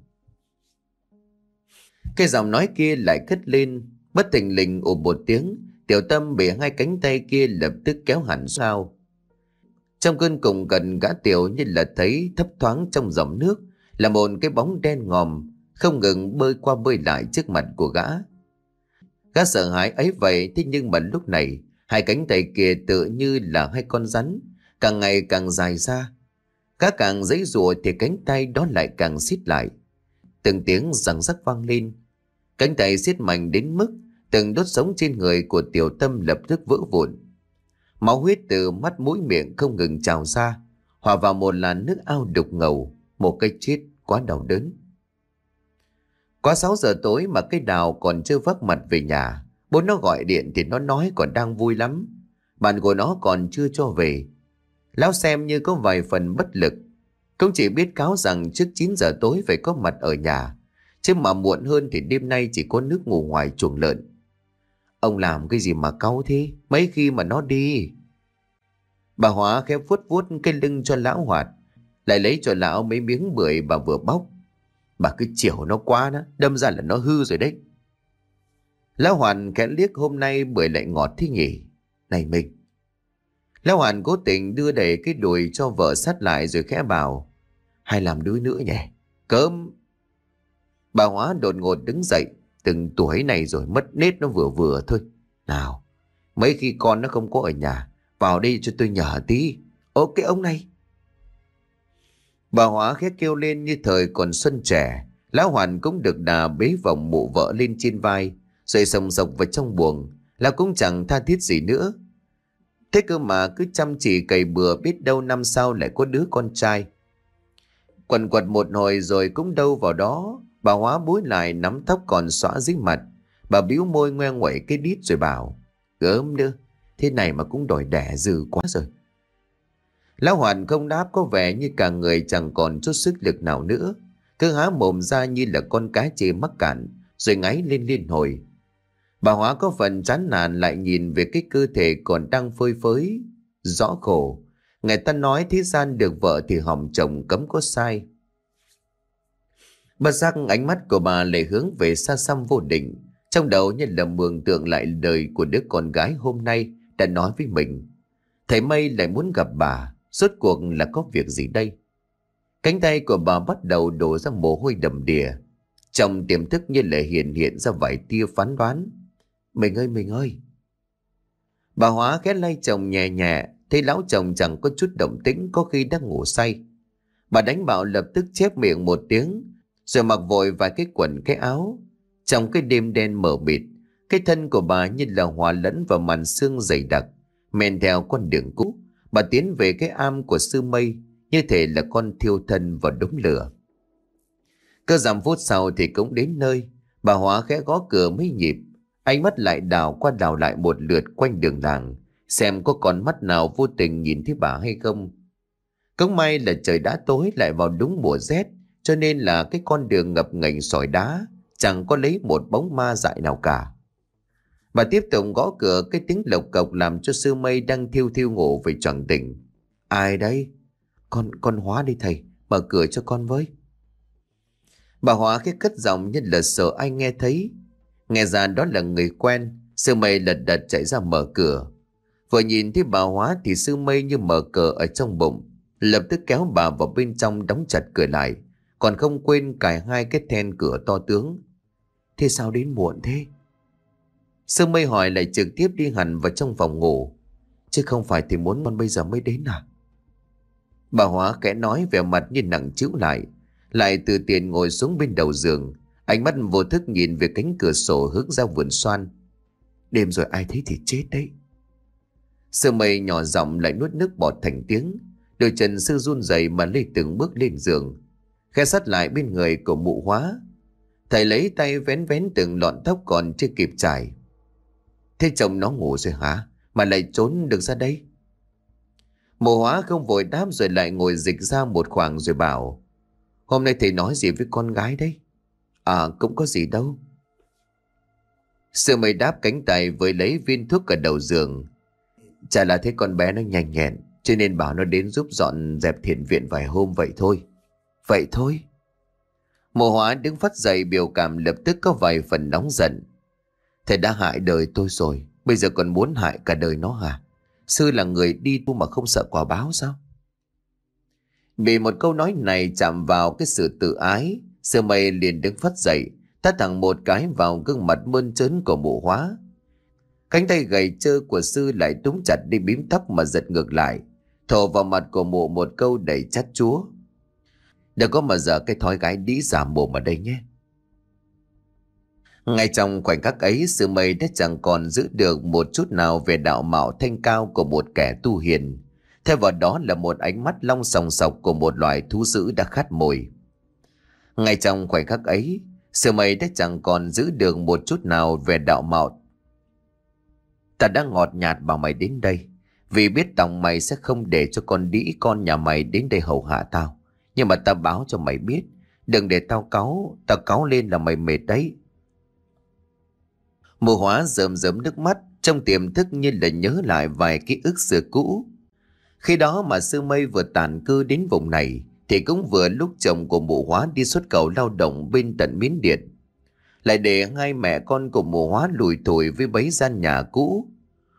Cái giọng nói kia lại cất lên, bất thình lình ồ một tiếng, Tiểu Tâm bị hai cánh tay kia lập tức kéo hẳn sao. Trong cơn cùng gần, gã Tiểu như là thấy thấp thoáng trong dòng nước là một cái bóng đen ngòm không ngừng bơi qua bơi lại trước mặt của gã. Gã sợ hãi ấy vậy, thế nhưng mà lúc này hai cánh tay kia tựa như là hai con rắn, càng ngày càng dài ra. Gã càng giãy giụa thì cánh tay đó lại càng siết lại. Từng tiếng răng rắc vang lên, cánh tay siết mạnh đến mức từng đốt sống trên người của Tiểu Tâm lập tức vỡ vụn. Máu huyết từ mắt mũi miệng không ngừng trào ra, hòa vào một làn nước ao đục ngầu, một cái chết quá đau đớn. Quá sáu giờ tối mà cái Đào còn chưa vác mặt về nhà. Bố nó gọi điện thì nó nói còn đang vui lắm, bạn của nó còn chưa cho về. Lão xem như có vài phần bất lực, cũng chỉ biết cáo rằng trước chín giờ tối phải có mặt ở nhà, chứ mà muộn hơn thì đêm nay chỉ có nước ngủ ngoài chuồng lợn. Ông làm cái gì mà cáu thế, mấy khi mà nó đi. Bà Hóa khẽ vuốt vuốt cái lưng cho lão Hoạt, lại lấy cho lão mấy miếng bưởi bà vừa bóc. Bà cứ chiều nó quá đó, đâm ra là nó hư rồi đấy. Lão Hoàn khẽ liếc, hôm nay bưởi lại ngọt thế nhỉ. Này mình. Lão Hoàn cố tình đưa đẩy cái đùi cho vợ sát lại rồi khẽ bảo, hay làm đứa nữa nhỉ, cơm. Bà Hóa đột ngột đứng dậy, từng tuổi này rồi mất nết nó vừa vừa thôi. Nào, mấy khi con nó không có ở nhà, vào đây cho tôi nhờ tí. Ok ông này. Bà Hóa khẽ kêu lên như thời còn xuân trẻ. Lão Hoàn cũng được đà bế vòng mụ vợ lên trên vai, rồi sòng sọc vào trong buồng. Lão cũng chẳng tha thiết gì nữa. Thế cơ mà cứ chăm chỉ cày bừa, biết đâu năm sau lại có đứa con trai. Quần quật một hồi rồi cũng đâu vào đó. Bà Hóa búi lại nắm tóc còn xõa dưới mặt. Bà bĩu môi ngoe nguậy cái đít rồi bảo, gớm nữa, thế này mà cũng đòi đẻ dừ quá rồi. Lão Hoàn không đáp, có vẻ như cả người chẳng còn chút sức lực nào nữa, cứ há mồm ra như là con cá chê mắc cạn, rồi ngáy lên liên hồi. Bà Hóa có phần chán nản lại nhìn về cái cơ thể còn đang phơi phới. Rõ khổ, người ta nói thế gian được vợ thì hỏng chồng cấm có sai. Bất giác ánh mắt của bà lại hướng về xa xăm vô định, trong đầu như là mường tượng lại lời của đứa con gái hôm nay đã nói với mình. Thầy Mây lại muốn gặp bà, rốt cuộc là có việc gì đây? Cánh tay của bà bắt đầu đổ ra mồ hôi đầm đìa, trong tiềm thức như là hiện hiện ra vài tia phán đoán. Mình ơi, mình ơi. Bà Hóa khẽ lay chồng nhẹ nhẹ, thấy lão chồng chẳng có chút động tĩnh, có khi đang ngủ say. Bà đánh bạo lập tức chép miệng một tiếng, rồi mặc vội vài cái quần cái áo. Trong cái đêm đen mờ mịt, cái thân của bà như là hòa lẫn vào màn sương dày đặc. Men theo con đường cũ, bà tiến về cái am của sư Mây, như thể là con thiêu thân vào đống lửa. Cơ dăm phút sau thì cũng đến nơi. Bà Hóa khẽ gõ cửa mấy nhịp, ánh mắt lại đảo qua đảo lại một lượt quanh đường làng, xem có con mắt nào vô tình nhìn thấy bà hay không. Cũng may là trời đã tối, lại vào đúng mùa rét, cho nên là cái con đường ngập ngành sỏi đá, chẳng có lấy một bóng ma dại nào cả. Bà tiếp tục gõ cửa, cái tiếng lộc cộc làm cho sư Mây đang thiêu thiêu ngủ về choàng tỉnh. Ai đấy? Con, con Hóa đi thầy, mở cửa cho con với. Bà Hóa cái cất giọng như là sợ ai nghe thấy. Nghe ra đó là người quen, sư Mây lật đật chạy ra mở cửa. Vừa nhìn thấy bà Hóa thì sư Mây như mở cờ ở trong bụng, lập tức kéo bà vào bên trong đóng chặt cửa lại, còn không quên cài hai cái then cửa to tướng. Thế sao đến muộn thế? Sương Mây hỏi lại trực tiếp đi hẳn vào trong phòng ngủ. Chứ không phải thì muốn con bây giờ mới đến à? Bà Hóa khẽ nói, vẻ mặt như nặng trĩu lại. Lại từ tiền ngồi xuống bên đầu giường, ánh mắt vô thức nhìn về cánh cửa sổ hướng ra vườn xoan. Đêm rồi ai thấy thì chết đấy. Sương Mây nhỏ giọng lại nuốt nước bọt thành tiếng. Đôi chân sư run rẩy mà lê từng bước lên giường, khẽ sát lại bên người của mụ Hóa. Thầy lấy tay vén vén từng lọn tóc còn chưa kịp trải. Thế chồng nó ngủ rồi hả? Mà lại trốn được ra đây? Mụ Hóa không vội đáp rồi lại ngồi dịch ra một khoảng rồi bảo. Hôm nay thầy nói gì với con gái đấy? À, cũng có gì đâu. Sương Mây đáp cánh tay với lấy viên thuốc ở đầu giường. Chả là thấy con bé nó nhanh nhẹn, cho nên bảo nó đến giúp dọn dẹp thiền viện vài hôm vậy thôi. Vậy thôi? Mộ Hóa đứng phắt dậy, biểu cảm lập tức có vài phần nóng giận. Thầy đã hại đời tôi rồi, bây giờ còn muốn hại cả đời nó hả? Sư là người đi tu mà không sợ quả báo sao? Vì một câu nói này chạm vào cái sự tự ái, Sương Mây liền đứng phắt dậy, tát thẳng một cái vào gương mặt mơn trớn của Mộ Hóa. Cánh tay gầy trơ của sư lại túm chặt đi bím tóc mà giật ngược lại, thổ vào mặt của mụ một câu đầy chát chúa. Đừng có mà dở cái thói gái đĩ giả mồm ở đây nhé. Ngay trong khoảnh khắc ấy, Sương Mây đã chẳng còn giữ được một chút nào về đạo mạo thanh cao của một kẻ tu hiền. Thay vào đó là một ánh mắt long sòng sọc của một loài thú dữ đã khát mồi. Ngay trong khoảnh khắc ấy, Sương Mây đã chẳng còn giữ được một chút nào về đạo mạo. Ta đã ngọt nhạt bảo mày đến đây, vì biết tòng mày sẽ không để cho con đĩ con nhà mày đến đây hầu hạ tao. Nhưng mà tao báo cho mày biết, đừng để tao cáu, tao cáu lên là mày mệt đấy. Mụ Hóa rơm rớm nước mắt, trong tiềm thức như là nhớ lại vài ký ức xưa cũ. Khi đó mà Sương Mây vừa tản cư đến vùng này, thì cũng vừa lúc chồng của mụ Hóa đi xuất khẩu lao động bên tận Miến Điện. Lại để hai mẹ con của mụ Hóa lủi thủi với bấy gian nhà cũ.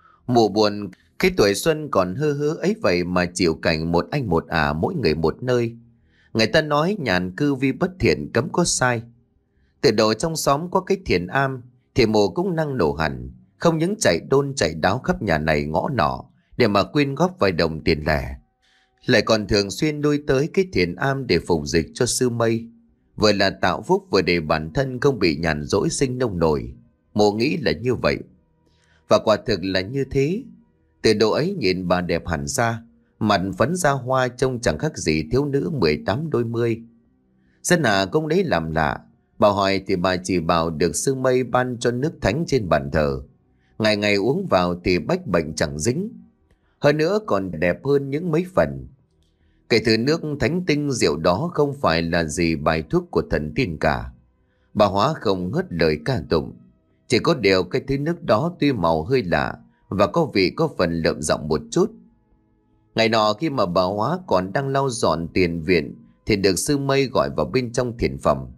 Mụ buồn khi tuổi xuân còn hơ hớ ấy vậy mà chịu cảnh một anh một ả mỗi người một nơi. Người ta nói nhàn cư vi bất thiện cấm có sai. Từ đầu trong xóm có cái thiền am thì mụ cũng năng nổ hẳn, không những chạy đôn chạy đáo khắp nhà này ngõ nọ để mà quyên góp vài đồng tiền lẻ, lại còn thường xuyên lui tới cái thiền am để phục dịch cho sư Mây, vừa là tạo phúc vừa để bản thân không bị nhàn rỗi sinh nông nổi. Mụ nghĩ là như vậy, và quả thực là như thế. Từ độ ấy nhìn bà đẹp hẳn ra, mặt phấn da hoa trông chẳng khác gì thiếu nữ mười tám đôi mươi. Dân Hà cũng lấy làm lạ. Bà hỏi thì bà chỉ bảo được sư Mây ban cho nước thánh trên bàn thờ. Ngày ngày uống vào thì bách bệnh chẳng dính. Hơn nữa còn đẹp hơn những mấy phần. Cái thứ nước thánh tinh rượu đó không phải là gì bài thuốc của thần tiên cả. Bà Hóa không ngớt lời ca tụng. Chỉ có điều cái thứ nước đó tuy màu hơi lạ và có vị có phần lợm giọng một chút. Ngày nọ khi mà bà Hóa còn đang lau dọn tiền viện thì được sư Mây gọi vào bên trong thiền phòng.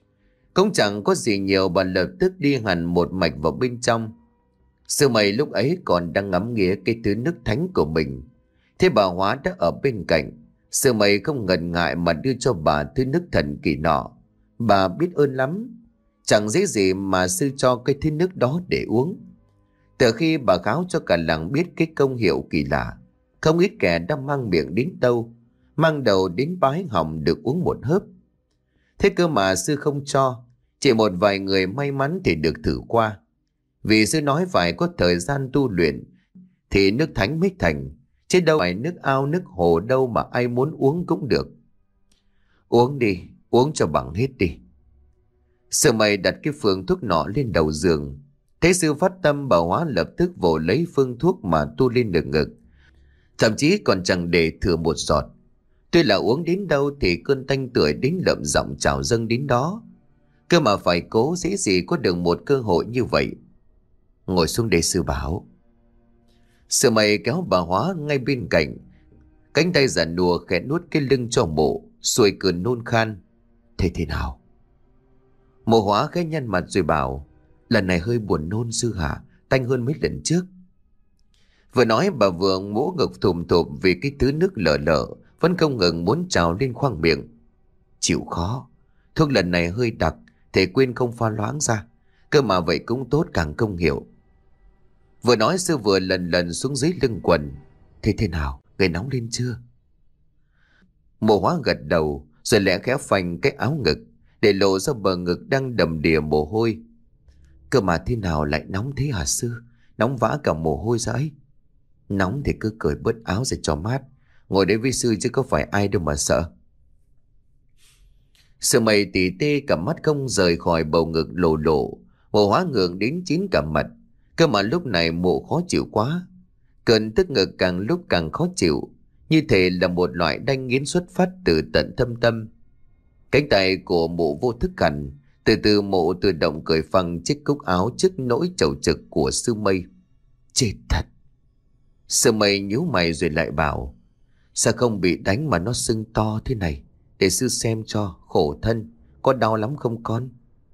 Cũng chẳng có gì nhiều, bà lập tức đi hẳn một mạch vào bên trong. Sư Mây lúc ấy còn đang ngắm nghía cái thứ nước thánh của mình. Thế bà Hóa đã ở bên cạnh. Sư Mây không ngần ngại mà đưa cho bà thứ nước thần kỳ nọ. Bà biết ơn lắm. Chẳng dễ gì mà sư cho cái thứ nước đó để uống. Từ khi bà cáo cho cả làng biết cái công hiệu kỳ lạ, không ít kẻ đã mang miệng đến tâu, mang đầu đến bái hỏng được uống một hớp. Thế cơ mà sư không cho, chỉ một vài người may mắn thì được thử qua. Vì sư nói phải có thời gian tu luyện thì nước thánh mới thành, chứ đâu phải nước ao nước hồ đâu mà ai muốn uống cũng được. Uống đi, uống cho bằng hết đi. Sư Mây đặt cái phương thuốc nọ lên đầu giường. Thấy sư phát tâm, bà Hóa lập tức vồ lấy phương thuốc mà tu lên được ngực. Thậm chí còn chẳng để thừa một giọt. Tuy là uống đến đâu thì cơn tanh tưởi đến lợm giọng trào dâng đến đó. Cơ mà phải cố dễ gì có được một cơ hội như vậy. Ngồi xuống để sư bảo. Sư Mây kéo bà Hóa ngay bên cạnh, cánh tay giản đùa khẽ nuốt cái lưng cho mộ, xuôi cơn nôn khan. Thế thế nào? Mộ Hóa khẽ nhăn mặt rồi bảo. Lần này hơi buồn nôn sư hả, tanh hơn mấy lần trước. Vừa nói bà vừa mỗ ngực thùm thụp vì cái thứ nước lợ lợ vẫn không ngừng muốn trào lên khoang miệng. Chịu khó, thuốc lần này hơi đặc, thể quên không pha loãng ra, cơ mà vậy cũng tốt càng công hiệu. Vừa nói sư vừa lần lần xuống dưới lưng quần. Thế thế nào, người nóng lên chưa? Mộ Hóa gật đầu rồi lẽ khẽ phanh cái áo ngực để lộ ra bờ ngực đang đầm đìa mồ hôi. Cơ mà thế nào lại nóng thế hả sư? Nóng vã cả mồ hôi ra ấy. Nóng thì cứ cởi bớt áo rồi cho mát. Ngồi đấy với sư chứ có phải ai đâu mà sợ. Sư Mây tỉ tê cả mắt không rời khỏi bầu ngực lồ lộ. Mộ Hóa ngượng đến chín cả mặt. Cơ mà lúc này mộ khó chịu quá. Cơn tức ngực càng lúc càng khó chịu, như thể là một loại đanh nghiến xuất phát từ tận thâm tâm. Cánh tay của mộ vô thức hẳn. Từ từ mộ tự động cởi phăng chiếc cúc áo trước nỗi chầu trực của sư Mây. Chết thật. Sư Mây nhíu mày rồi lại bảo. Sao không bị đánh mà nó sưng to thế này? Để sư xem cho, khổ thân. Có đau lắm không con?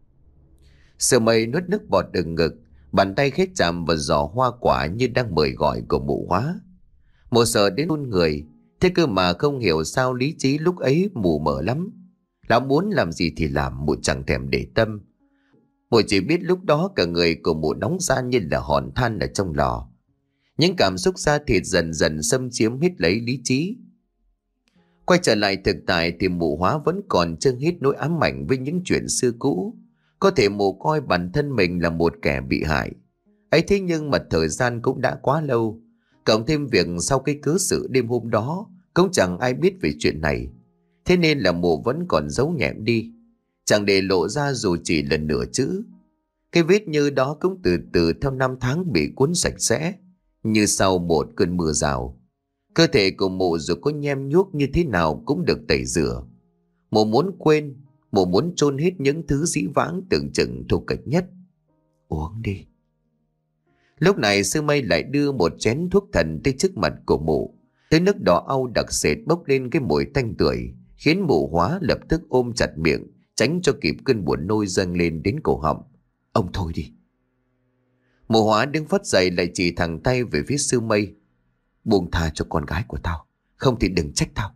Sư Mây nuốt nước bọt đừng ngực. Bàn tay khét chạm vào giỏ hoa quả như đang mời gọi của Mộ Hóa. Mộ sợ đến run người. Thế cơ mà không hiểu sao lý trí lúc ấy mù mờ lắm. Lão muốn làm gì thì làm, mụ chẳng thèm để tâm. Mụ chỉ biết lúc đó cả người của mụ nóng ra như là hòn than ở trong lò. Những cảm xúc da thịt dần dần xâm chiếm hết lấy lý trí. Quay trở lại thực tại thì Mộ Hóa vẫn còn chưa hết nỗi ám ảnh với những chuyện xưa cũ. Có thể mụ coi bản thân mình là một kẻ bị hại. Ấy thế nhưng mà thời gian cũng đã quá lâu. Cộng thêm việc sau cái cớ sự đêm hôm đó cũng chẳng ai biết về chuyện này. Thế nên là mụ vẫn còn giấu nhẹm đi, chẳng để lộ ra dù chỉ là nửa chữ. Cái vết như đó cũng từ từ theo năm tháng bị cuốn sạch sẽ, như sau một cơn mưa rào. Cơ thể của mụ dù có nhem nhuốc như thế nào cũng được tẩy rửa. Mụ muốn quên, mụ muốn chôn hết những thứ dĩ vãng tưởng chừng thô kệch nhất. Uống đi. Lúc này sư Mây lại đưa một chén thuốc thần tới trước mặt của mụ. Tới nước đỏ au đặc sệt bốc lên cái mùi tanh tưởi, khiến Mộ Hóa lập tức ôm chặt miệng, tránh cho kịp cơn buồn nôn dâng lên đến cổ họng. Ông thôi đi. Mộ Hóa đứng phất dậy lại chỉ thẳng tay về phía sư Mây. Buông tha cho con gái của tao, không thì đừng trách tao.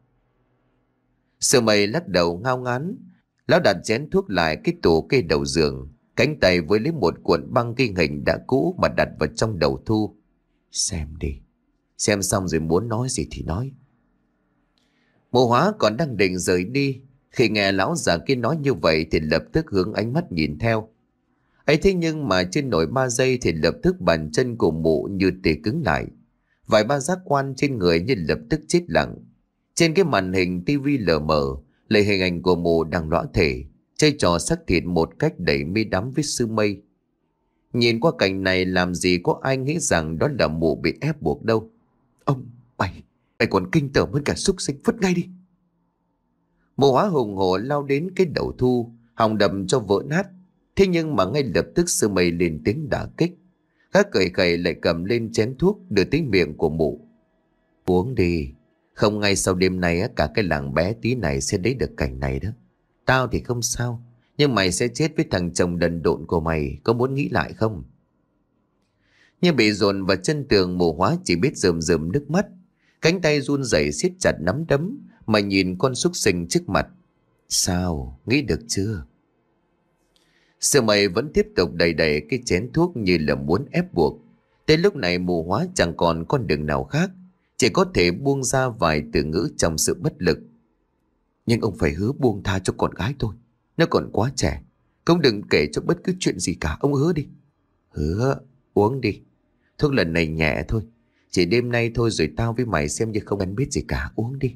Sư Mây lắc đầu ngao ngán. Lão đặt chén thuốc lại cái tủ cây đầu giường, cánh tay với lấy một cuộn băng ghi hình đã cũ mà đặt vào trong đầu thu. Xem đi. Xem xong rồi muốn nói gì thì nói. Mộ Hóa còn đang định rời đi, khi nghe lão già kia nói như vậy thì lập tức hướng ánh mắt nhìn theo. Ấy thế nhưng mà trên nổi ba giây thì lập tức bàn chân của mụ như tê cứng lại. Vài ba giác quan trên người như lập tức chết lặng. Trên cái màn hình tivi lờ mờ lấy hình ảnh của mụ đang lõa thể, chơi trò xác thịt một cách đầy mê đắm với sư Mây. Nhìn qua cảnh này làm gì có ai nghĩ rằng đó là mụ bị ép buộc đâu. Ông, mày, mày còn kinh tởm hơn cả súc sinh, vứt ngay đi. Mộ Hóa hùng hổ lao đến cái đầu thu, hòng đầm cho vỡ nát. Thế nhưng mà ngay lập tức sư Mây lên tiếng đả kích. Gác cởi cởi lại cầm lên chén thuốc đưa tới miệng của mụ. Uống đi, không ngay sau đêm nay cả cái làng bé tí này sẽ thấy được cảnh này đó. Tao thì không sao, nhưng mày sẽ chết với thằng chồng đần độn của mày, có muốn nghĩ lại không? Như bị dồn vào chân tường, Mộ Hóa chỉ biết rơm rơm nước mắt. Cánh tay run rẩy siết chặt nắm đấm mà nhìn con súc sinh trước mặt. Sao, nghĩ được chưa? Sư Mây vẫn tiếp tục đầy đầy cái chén thuốc như là muốn ép buộc. Tới lúc này Mộ Hóa chẳng còn con đường nào khác, chỉ có thể buông ra vài từ ngữ trong sự bất lực. Nhưng ông phải hứa buông tha cho con gái tôi, nó còn quá trẻ. Không đừng kể cho bất cứ chuyện gì cả, ông hứa đi. Hứa, uống đi. Thuốc lần này nhẹ thôi, chỉ đêm nay thôi rồi tao với mày xem như không quen biết gì cả, uống đi.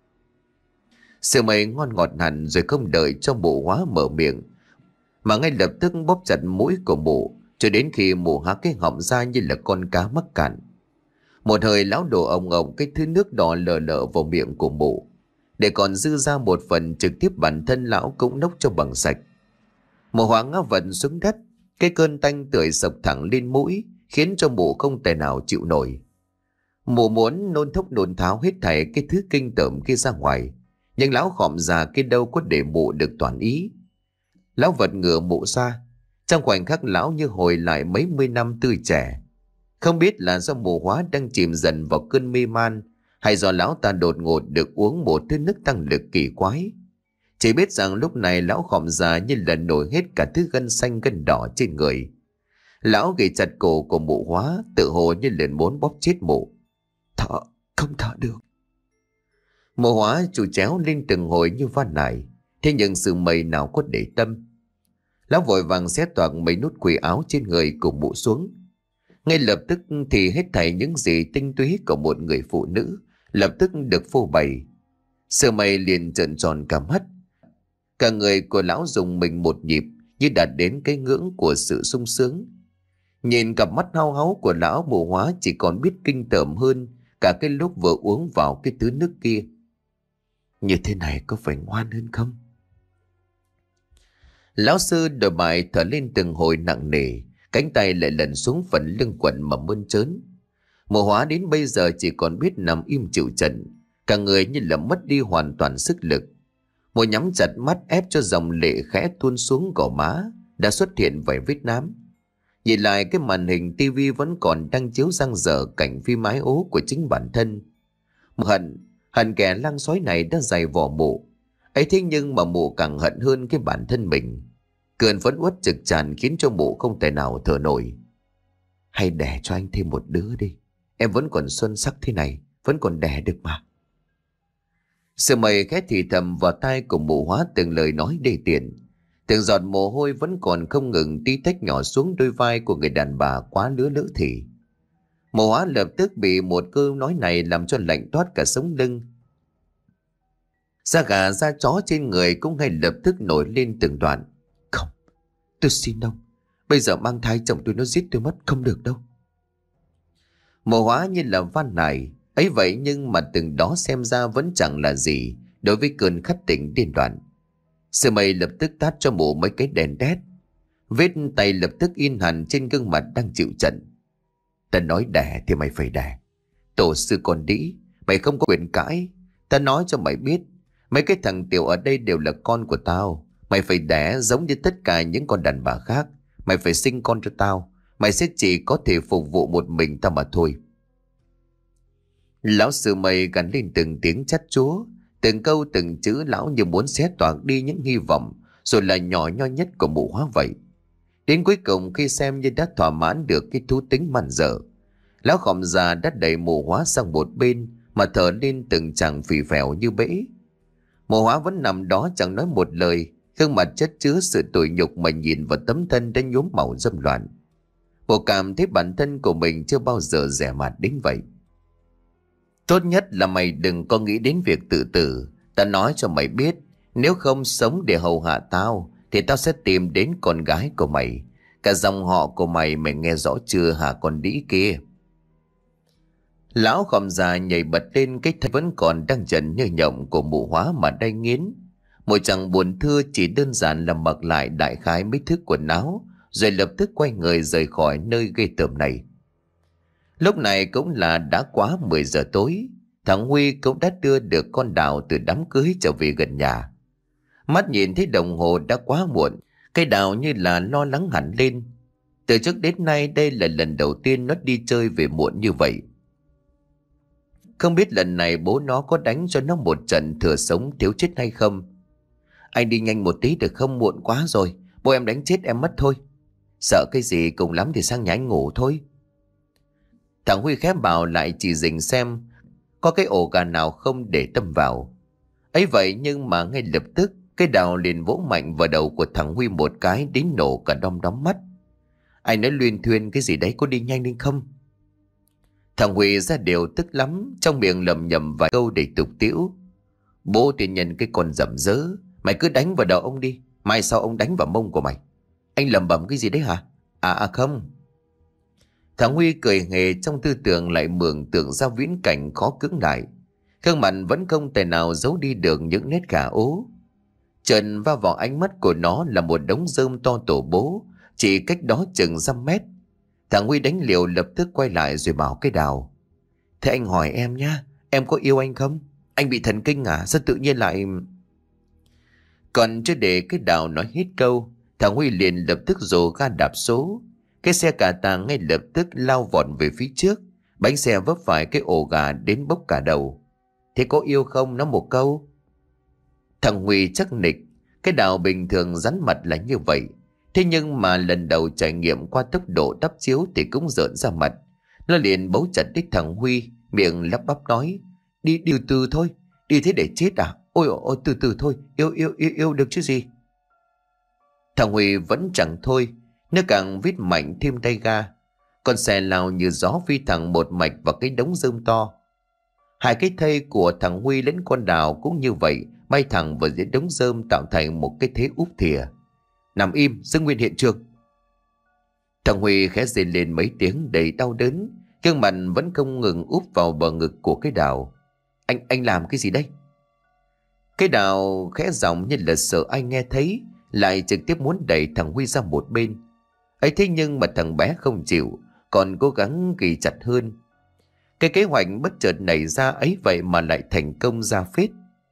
Sư Mây ngon ngọt hẳn rồi không đợi cho Mộ Hóa mở miệng, mà ngay lập tức bóp chặt mũi của mụ, cho đến khi mụ há cái họng ra như là con cá mắc cạn. Một hơi lão đổ ồng ồng cái thứ nước đỏ lờ lờ vào miệng của mụ, để còn dư ra một phần trực tiếp bản thân lão cũng nốc cho bằng sạch. Mụ Hóa ngã vật xuống đất, cái cơn tanh tưởi sộc thẳng lên mũi, khiến cho mụ không thể nào chịu nổi. Mụ muốn nôn thốc nôn tháo hết thảy cái thứ kinh tởm kia ra ngoài, nhưng lão khòm già kia đâu có để mụ được toàn ý. Lão vật ngửa mụ ra, trong khoảnh khắc lão như hồi lại mấy mươi năm tươi trẻ. Không biết là do Mộ Hóa đang chìm dần vào cơn mê man, hay do lão ta đột ngột được uống một thứ nước tăng lực kỳ quái. Chỉ biết rằng lúc này lão khòm già như là nổi hết cả thứ gân xanh gân đỏ trên người. Lão gầy chặt cổ của mụ Hóa, tự hồ như liền muốn bóp chết mụ. Thở, không thở được. Mụ Hóa chủ chéo lên từng hồi như van nài, thế nhưng sự mây nào có để tâm. Lão vội vàng xé toạc mấy nút quỳ áo trên người của mụ xuống. Ngay lập tức thì hết thảy những gì tinh túy của một người phụ nữ lập tức được phô bày. Sơ mây liền trợn tròn cả mắt. Cả người của lão dùng mình một nhịp, như đạt đến cái ngưỡng của sự sung sướng. Nhìn cặp mắt hao háu của lão, mụ Hóa chỉ còn biết kinh tởm hơn cả cái lúc vừa uống vào cái thứ nước kia. Như thế này có phải ngoan hơn không? Lão sư đòi bài thở lên từng hồi nặng nề, cánh tay lại lần xuống phần lưng quần mà mơn trớn. Mụ Hóa đến bây giờ chỉ còn biết nằm im chịu trận, cả người như là mất đi hoàn toàn sức lực. Mụ nhắm chặt mắt ép cho dòng lệ khẽ tuôn xuống gò má, đã xuất hiện vài vết nám. Nhìn lại cái màn hình tivi vẫn còn đang chiếu răng dở cảnh phim ái ố của chính bản thân. Mụ hận, hận kẻ lang sói này đã dày vò mụ. Ấy thế nhưng mà mụ càng hận hơn cái bản thân mình. Cơn phẫn uất trực tràn khiến cho mụ không thể nào thở nổi. Hay đẻ cho anh thêm một đứa đi. Em vẫn còn xuân sắc thế này, vẫn còn đẻ được mà. Sự mây khẽ thì thầm vào tai của mụ Hóa từng lời nói đề tiện. Từng giọt mồ hôi vẫn còn không ngừng tí tách nhỏ xuống đôi vai của người đàn bà quá lứa lỡ thì. Mụ Hóa lập tức bị một câu nói này làm cho lạnh toát cả sống lưng. Da gà da chó trên người cũng ngay lập tức nổi lên từng đoạn. Không, tôi xin ông, bây giờ mang thai chồng tôi nó giết tôi mất, không được đâu. Mụ Hóa như là van nài, ấy vậy nhưng mà từng đó xem ra vẫn chẳng là gì đối với cơn khát tỉnh điên đoạn. Sư mây lập tức tát cho mụ mấy cái đèn đét. Vết tay lập tức in hẳn trên gương mặt đang chịu trận. Ta nói đẻ thì mày phải đẻ. Tổ sư còn đĩ, mày không có quyền cãi. Ta nói cho mày biết, mấy cái thằng tiểu ở đây đều là con của tao. Mày phải đẻ giống như tất cả những con đàn bà khác. Mày phải sinh con cho tao. Mày sẽ chỉ có thể phục vụ một mình tao mà thôi. Lão sư mây gắn lên từng tiếng chát chúa. Từng câu từng chữ lão như muốn xé toạc đi những hy vọng, rồi là nhỏ nho nhất của mụ Hóa vậy. Đến cuối cùng khi xem như đã thỏa mãn được cái thú tính màn dở, lão khòm già đã đẩy mụ Hóa sang một bên mà thở lên từng chàng phì phèo như bể. Mụ Hóa vẫn nằm đó chẳng nói một lời, gương mặt chất chứa sự tủi nhục mà nhìn vào tấm thân đã nhuốm màu dâm loạn. Mụ cảm thấy bản thân của mình chưa bao giờ rẻ mạt đến vậy. Tốt nhất là mày đừng có nghĩ đến việc tự tử. Ta nói cho mày biết, nếu không sống để hầu hạ tao thì tao sẽ tìm đến con gái của mày. Cả dòng họ của mày mày nghe rõ chưa hả con đĩ kia? Lão khòm già nhảy bật lên, cái thân vẫn còn đang trần như nhộng của mụ Hóa mà đay nghiến. Mụ chẳng buồn thưa, chỉ đơn giản là mặc lại đại khái mấy thứ quần áo, rồi lập tức quay người rời khỏi nơi ghê tởm này. Lúc này cũng là đã quá mười giờ tối. Thằng Huy cũng đã đưa được con Đào từ đám cưới trở về gần nhà. Mắt nhìn thấy đồng hồ đã quá muộn, cái Đào như là lo lắng hẳn lên. Từ trước đến nay đây là lần đầu tiên nó đi chơi về muộn như vậy. Không biết lần này bố nó có đánh cho nó một trận thừa sống thiếu chết hay không. Anh đi nhanh một tí được không, muộn quá rồi. Bố em đánh chết em mất thôi. Sợ cái gì, cùng lắm thì sang nhà anh ngủ thôi. Thằng Huy khép bảo lại chỉ dình xem có cái ổ gà nào không để tâm vào. Ấy vậy nhưng mà ngay lập tức cái Đào liền vỗ mạnh vào đầu của thằng Huy một cái đến nổ cả đom đóm mắt. Anh nói luyên thuyên cái gì đấy, có đi nhanh lên không? Thằng Huy ra đều tức lắm, trong miệng lầm nhầm vài câu để tục tĩu. Bố tiền nhân cái con dầm dớ, mày cứ đánh vào đầu ông đi, mai sau ông đánh vào mông của mày. Anh lầm bầm cái gì đấy hả? À à không. Thằng Huy cười hề, trong tư tưởng lại mường tượng ra viễn cảnh khó cưỡng lại. Gương mặt vẫn không thể nào giấu đi được những nét khả ố. Trần va vào ánh mắt của nó là một đống rơm to tổ bố, chỉ cách đó chừng dăm mét. Thằng Huy đánh liều lập tức quay lại rồi bảo cái Đào: Thế anh hỏi em nhá, em có yêu anh không? Anh bị thần kinh à? Sao tự nhiên lại... Còn chưa để cái Đào nói hết câu, thằng Huy liền lập tức rồ ga đạp số. Cái xe cà tàng ngay lập tức lao vọt về phía trước. Bánh xe vấp phải cái ổ gà đến bốc cả đầu. Thế có yêu không? Nó một câu. Thằng Huy chắc nịch. Cái Đào bình thường rắn mặt là như vậy. Thế nhưng mà lần đầu trải nghiệm qua tốc độ đắp chiếu thì cũng rợn ra mặt. Nó liền bấu chặt đích thằng Huy, miệng lắp bắp nói: Đi đi từ từ thôi, đi thế để chết à? Ôi ôi từ từ thôi, yêu yêu yêu yêu được chứ gì. Thằng Huy vẫn chẳng thôi, nó càng vít mạnh thêm tay ga. Con xe lao như gió phi thẳng một mạch vào cái đống rơm to. Hai cái thây của thằng Huy lẫn con Đào cũng như vậy, bay thẳng vào dưới đống rơm tạo thành một cái thế úp thìa. Nằm im, giữ nguyên hiện trường. Thằng Huy khẽ rên lên mấy tiếng đầy đau đớn, gương mặt vẫn không ngừng úp vào bờ ngực của cái Đào. Anh, anh làm cái gì đây? Cái Đào khẽ giọng như là sợ ai nghe thấy, lại trực tiếp muốn đẩy thằng Huy ra một bên. Ấy thế nhưng mà thằng bé không chịu, còn cố gắng ghi chặt hơn. Cái kế hoạch bất chợt nảy ra ấy vậy mà lại thành công ra phết.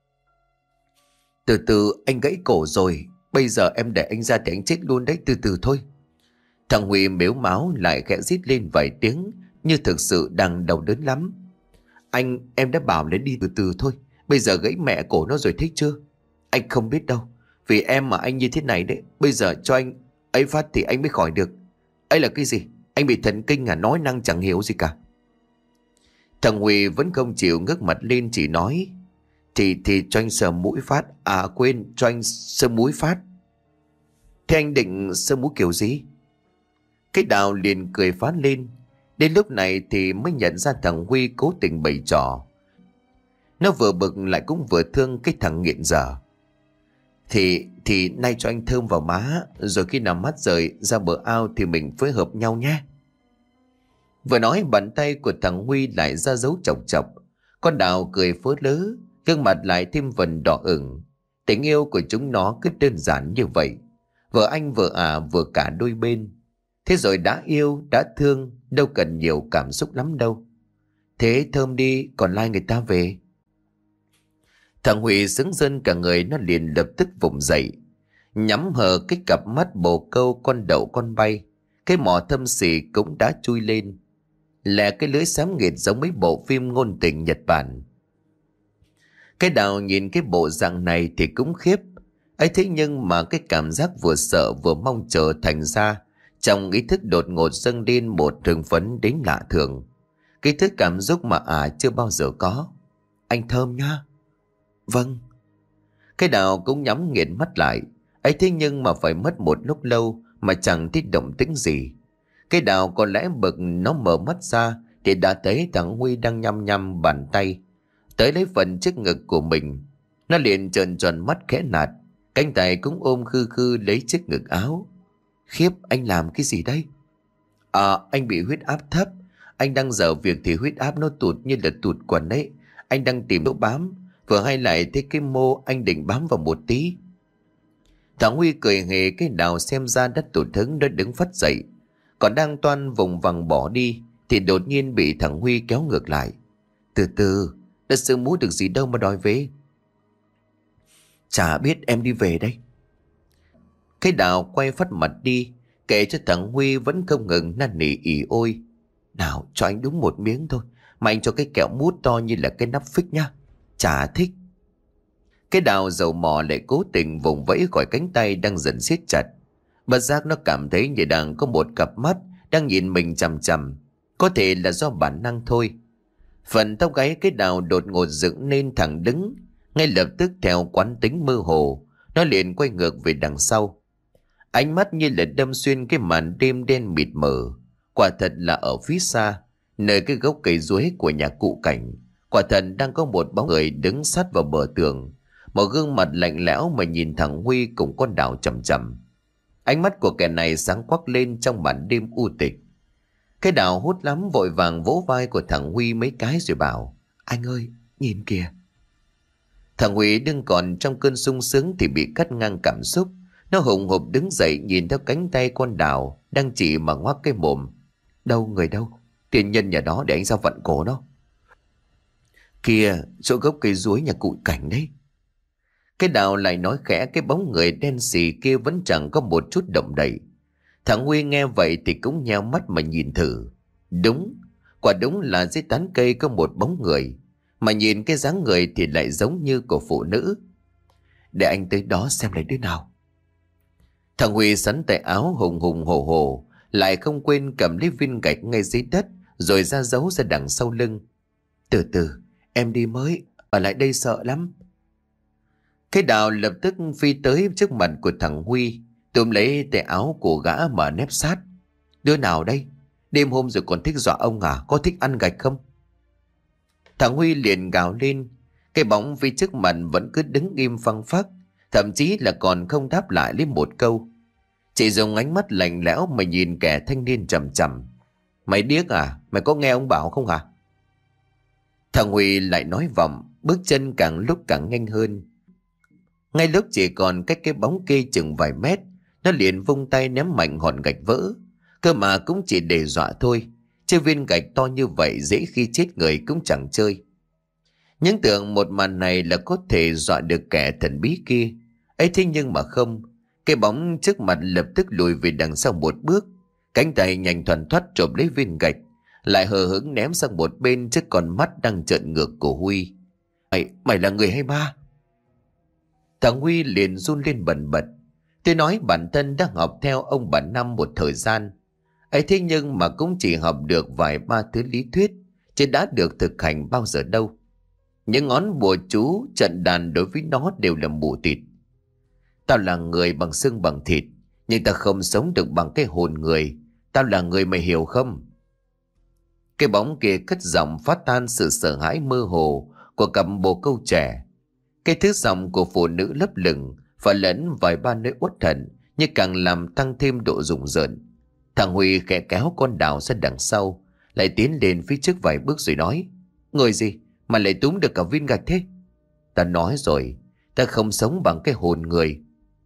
Từ từ, anh gãy cổ rồi, bây giờ em để anh ra thì anh chết luôn đấy, từ từ thôi. Thằng Huy mếu máo lại khẽ rít lên vài tiếng, như thực sự đang đau đớn lắm. Anh, em đã bảo lấy đi từ từ thôi, bây giờ gãy mẹ cổ nó rồi thấy chưa? Anh không biết đâu, vì em mà anh như thế này đấy, bây giờ cho anh ấy phát thì anh mới khỏi được. Ấy là cái gì? Anh bị thần kinh à? Nói năng chẳng hiểu gì cả. Thằng Huy vẫn không chịu, ngước mặt lên chỉ nói: Thì thì cho anh sờ mũi phát. À quên, cho anh sờ mũi phát. Thế anh định sờ mũi kiểu gì? Cái Đào liền cười phá lên. Đến lúc này thì mới nhận ra thằng Huy cố tình bày trò. Nó vừa bực lại cũng vừa thương cái thằng nghiện dở. Thì thì nay cho anh thơm vào má, rồi khi nào mắt rời ra bờ ao thì mình phối hợp nhau nhé. Vừa nói bàn tay của thằng Huy lại ra dấu chọc chọc. Con Đào cười phớ lớ, gương mặt lại thêm phần đỏ ửng. Tình yêu của chúng nó cứ đơn giản như vậy, vừa anh vừa à vừa cả đôi bên. Thế rồi đã yêu, đã thương, đâu cần nhiều cảm xúc lắm đâu. Thế thơm đi, còn lai người ta về. Thằng Huy sững rơn cả người, nó liền lập tức vùng dậy, nhắm hờ cái cặp mắt bồ câu con đậu con bay. Cái mỏ thâm xỉ cũng đã chui lên, lẹ cái lưỡi xám nghịt giống mấy bộ phim ngôn tình Nhật Bản. Cái Đào nhìn cái bộ dạng này thì cũng khiếp. Ấy thế nhưng mà cái cảm giác vừa sợ vừa mong chờ thành ra trong ý thức đột ngột dâng lên một hưng phấn đến lạ thường. Cái thứ cảm xúc mà à chưa bao giờ có. Anh thơm nhá. Vâng. Cái Đào cũng nhắm nghiền mắt lại. Ấy thế nhưng mà phải mất một lúc lâu mà chẳng thấy động tĩnh gì. Cái Đào có lẽ bực, nó mở mắt ra thì đã thấy thằng Huy đang nhăm nhăm bàn tay tới lấy phần trước ngực của mình. Nó liền trợn tròn mắt khẽ nạt, cánh tay cũng ôm khư khư lấy chiếc ngực áo. Khiếp, anh làm cái gì đây? À, anh bị huyết áp thấp. Anh đang dở việc thì huyết áp nó tụt như là tụt quần ấy. Anh đang tìm chỗ bám, vừa hay lại thấy cái mô, anh định bám vào một tí. Thằng Huy cười hề. Cái Đào xem ra đất tụt hứng, nó đứng phắt dậy, còn đang toan vùng vằng bỏ đi thì đột nhiên bị thằng Huy kéo ngược lại. Từ từ, đã sơ múi được gì đâu mà đòi về. Chả biết, em đi về đây. Cái Đào quay phắt mặt đi, kể cho thằng Huy vẫn không ngừng năn nỉ ỉ ôi. Nào, cho anh đúng một miếng thôi, mà anh cho cái kẹo mút to như là cái nắp phích nhá. Chả thích. Cái Đào dầu mò lại cố tình vùng vẫy khỏi cánh tay đang dần siết chặt. Bất giác nó cảm thấy như đang có một cặp mắt đang nhìn mình chằm chằm. Có thể là do bản năng thôi. Phần tóc gáy cái Đào đột ngột dựng lên thẳng đứng. Ngay lập tức theo quán tính mơ hồ, nó liền quay ngược về đằng sau. Ánh mắt như là đâm xuyên cái màn đêm đen mịt mờ. Quả thật là ở phía xa, nơi cái gốc cây ruế của nhà cụ Cảnh, quả thật đang có một bóng người đứng sát vào bờ tường. Một gương mặt lạnh lẽo mà nhìn thằng Huy cùng con Đào chằm chằm. Ánh mắt của kẻ này sáng quắc lên trong màn đêm u tịch. Cái Đào hốt lắm vội vàng vỗ vai của thằng Huy mấy cái rồi bảo: Anh ơi, nhìn kìa. Thằng Huy đừng còn trong cơn sung sướng thì bị cắt ngang cảm xúc. Nó hùng hục đứng dậy nhìn theo cánh tay con Đào đang chỉ mà ngoác cái mồm. Đâu, người đâu? Tiền nhân nhà đó để anh ra vặn cổ nó. Kìa, chỗ gốc cây ruối nhà cụ Cảnh đấy. Cái Đào lại nói khẽ, cái bóng người đen xì kia vẫn chẳng có một chút động đậy. Thằng Huy nghe vậy thì cũng nheo mắt mà nhìn thử. Đúng, quả đúng là dưới tán cây có một bóng người, mà nhìn cái dáng người thì lại giống như của phụ nữ. Để anh tới đó xem lại đứa nào. Thằng Huy sắn tay áo hùng hùng hổ hổ, lại không quên cầm lấy viên gạch ngay dưới đất rồi ra giấu ra đằng sau lưng. Từ từ, em đi mới, ở lại đây sợ lắm. Cái Đào lập tức phi tới trước mặt của thằng Huy, túm lấy tay áo của gã mà nép sát. Đứa nào đây? Đêm hôm rồi còn thích dọa ông à? Có thích ăn gạch không? Thằng Huy liền gào lên. Cái bóng phía trước mặt vẫn cứ đứng im phăng phắc, thậm chí là còn không đáp lại lấy một câu. Chỉ dùng ánh mắt lạnh lẽo mà nhìn kẻ thanh niên chằm chằm. Mày điếc à? Mày có nghe ông bảo không hả? Thằng Huy lại nói vọng, bước chân càng lúc càng nhanh hơn. Ngay lúc chỉ còn cách cái bóng kia chừng vài mét, nó liền vung tay ném mạnh hòn gạch vỡ. Cơ mà cũng chỉ để dọa thôi, chứ viên gạch to như vậy dễ khi chết người cũng chẳng chơi. Những tưởng một màn này là có thể dọa được kẻ thần bí kia. Ấy thế nhưng mà không. Cái bóng trước mặt lập tức lùi về đằng sau một bước, cánh tay nhanh thoăn thoắt trộm lấy viên gạch, lại hờ hững ném sang một bên trước con mắt đang trợn ngược của Huy. Mày, mày là người hay ma? Thằng Huy liền run lên bần bật. Tôi nói bản thân đã học theo ông bà Năm một thời gian. Ấy thế nhưng mà cũng chỉ học được vài ba thứ lý thuyết, chứ đã được thực hành bao giờ đâu. Những ngón bùa chú, trận đàn đối với nó đều là mù tịt. Tao là người bằng xương bằng thịt, nhưng ta không sống được bằng cái hồn người. Tao là người, mày hiểu không? Cái bóng kia cất giọng phát tan sự sợ hãi mơ hồ của cặp bồ câu trẻ. Cái thứ giọng của phụ nữ lấp lửng và lẫn vài ba nỗi uất hận, như càng làm tăng thêm độ rùng rợn. Thằng Huy khẽ kéo con Đào ra đằng sau, lại tiến lên phía trước vài bước rồi nói: Người gì mà lại túm được cả viên gạch thế? Ta nói rồi, ta không sống bằng cái hồn người.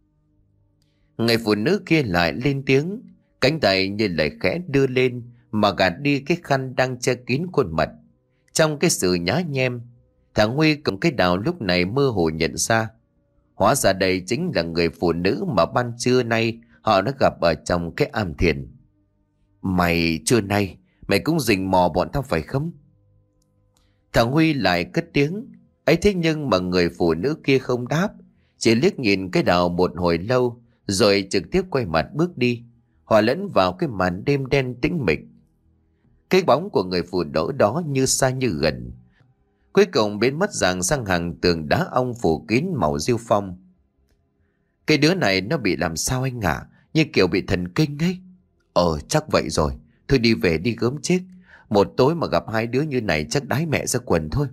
Người phụ nữ kia lại lên tiếng, cánh tay như lại khẽ đưa lên mà gạt đi cái khăn đang che kín khuôn mặt. Trong cái sự nhá nhem, thằng Huy cùng cái Đào lúc này mơ hồ nhận ra, hóa ra đây chính là người phụ nữ mà ban trưa nay họ đã gặp ở trong cái am thiền. Mày trưa nay mày cũng rình mò bọn tao phải không? Thằng Huy lại cất tiếng. Ấy thế nhưng mà người phụ nữ kia không đáp, chỉ liếc nhìn cái Đào một hồi lâu rồi trực tiếp quay mặt bước đi, hòa lẫn vào cái màn đêm đen tĩnh mịch. Cái bóng của người phụ nữ đó như xa như gần, cuối cùng biến mất dạng sang hàng tường đá ong phủ kín màu diêu phong. Cái đứa này nó bị làm sao anh ạ? À? Như kiểu bị thần kinh ấy. Ờ chắc vậy rồi. Thôi đi về đi gớm chết. Một tối mà gặp hai đứa như này chắc đái mẹ ra quần thôi.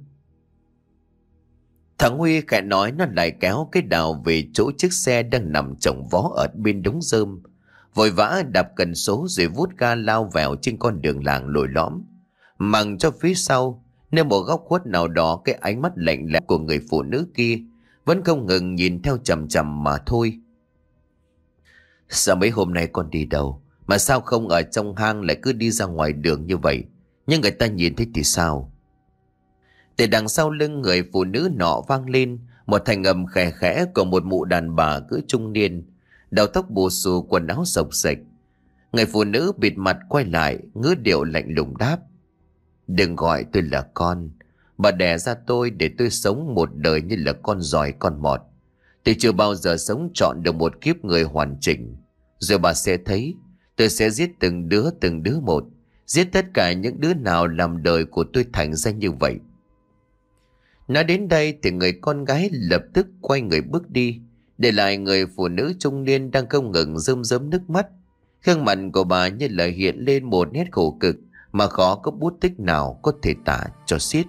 Thằng Huy khẽ nói, nó lại kéo cái Đào về chỗ chiếc xe đang nằm chồng vó ở bên đống rơm, vội vã đạp cần số rồi vút ga lao vào trên con đường làng lồi lõm, mằng cho phía sau nơi một góc khuất nào đó cái ánh mắt lạnh lẽo của người phụ nữ kia vẫn không ngừng nhìn theo chằm chằm mà thôi. Sao mấy hôm nay con đi đâu mà sao không ở trong hang lại cứ đi ra ngoài đường như vậy? Nhưng người ta nhìn thấy thì sao? Từ đằng sau lưng người phụ nữ nọ vang lên một thành âm khẽ khẽ của một mụ đàn bà cỡ trung niên, đầu tóc bù xù, quần áo xộc xệch. Người phụ nữ bịt mặt quay lại, ngữ điệu lạnh lùng đáp: Đừng gọi tôi là con. Bà đẻ ra tôi để tôi sống một đời như là con giòi con mọt. Tôi chưa bao giờ sống trọn được một kiếp người hoàn chỉnh. Rồi bà sẽ thấy tôi sẽ giết từng đứa từng đứa một, giết tất cả những đứa nào làm đời của tôi thành ra như vậy. Nói đến đây thì người con gái lập tức quay người bước đi, để lại người phụ nữ trung niên đang không ngừng rơm rớm nước mắt. Gương mặt của bà như là hiện lên một nét khổ cực mà khó có bút tích nào có thể tả cho xiết.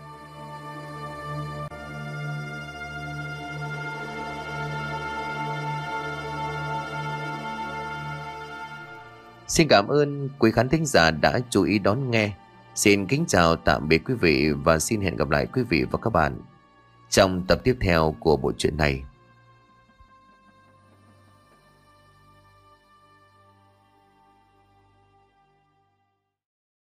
Xin cảm ơn quý khán thính giả đã chú ý đón nghe. Xin kính chào tạm biệt quý vị và xin hẹn gặp lại quý vị và các bạn trong tập tiếp theo của bộ truyện này.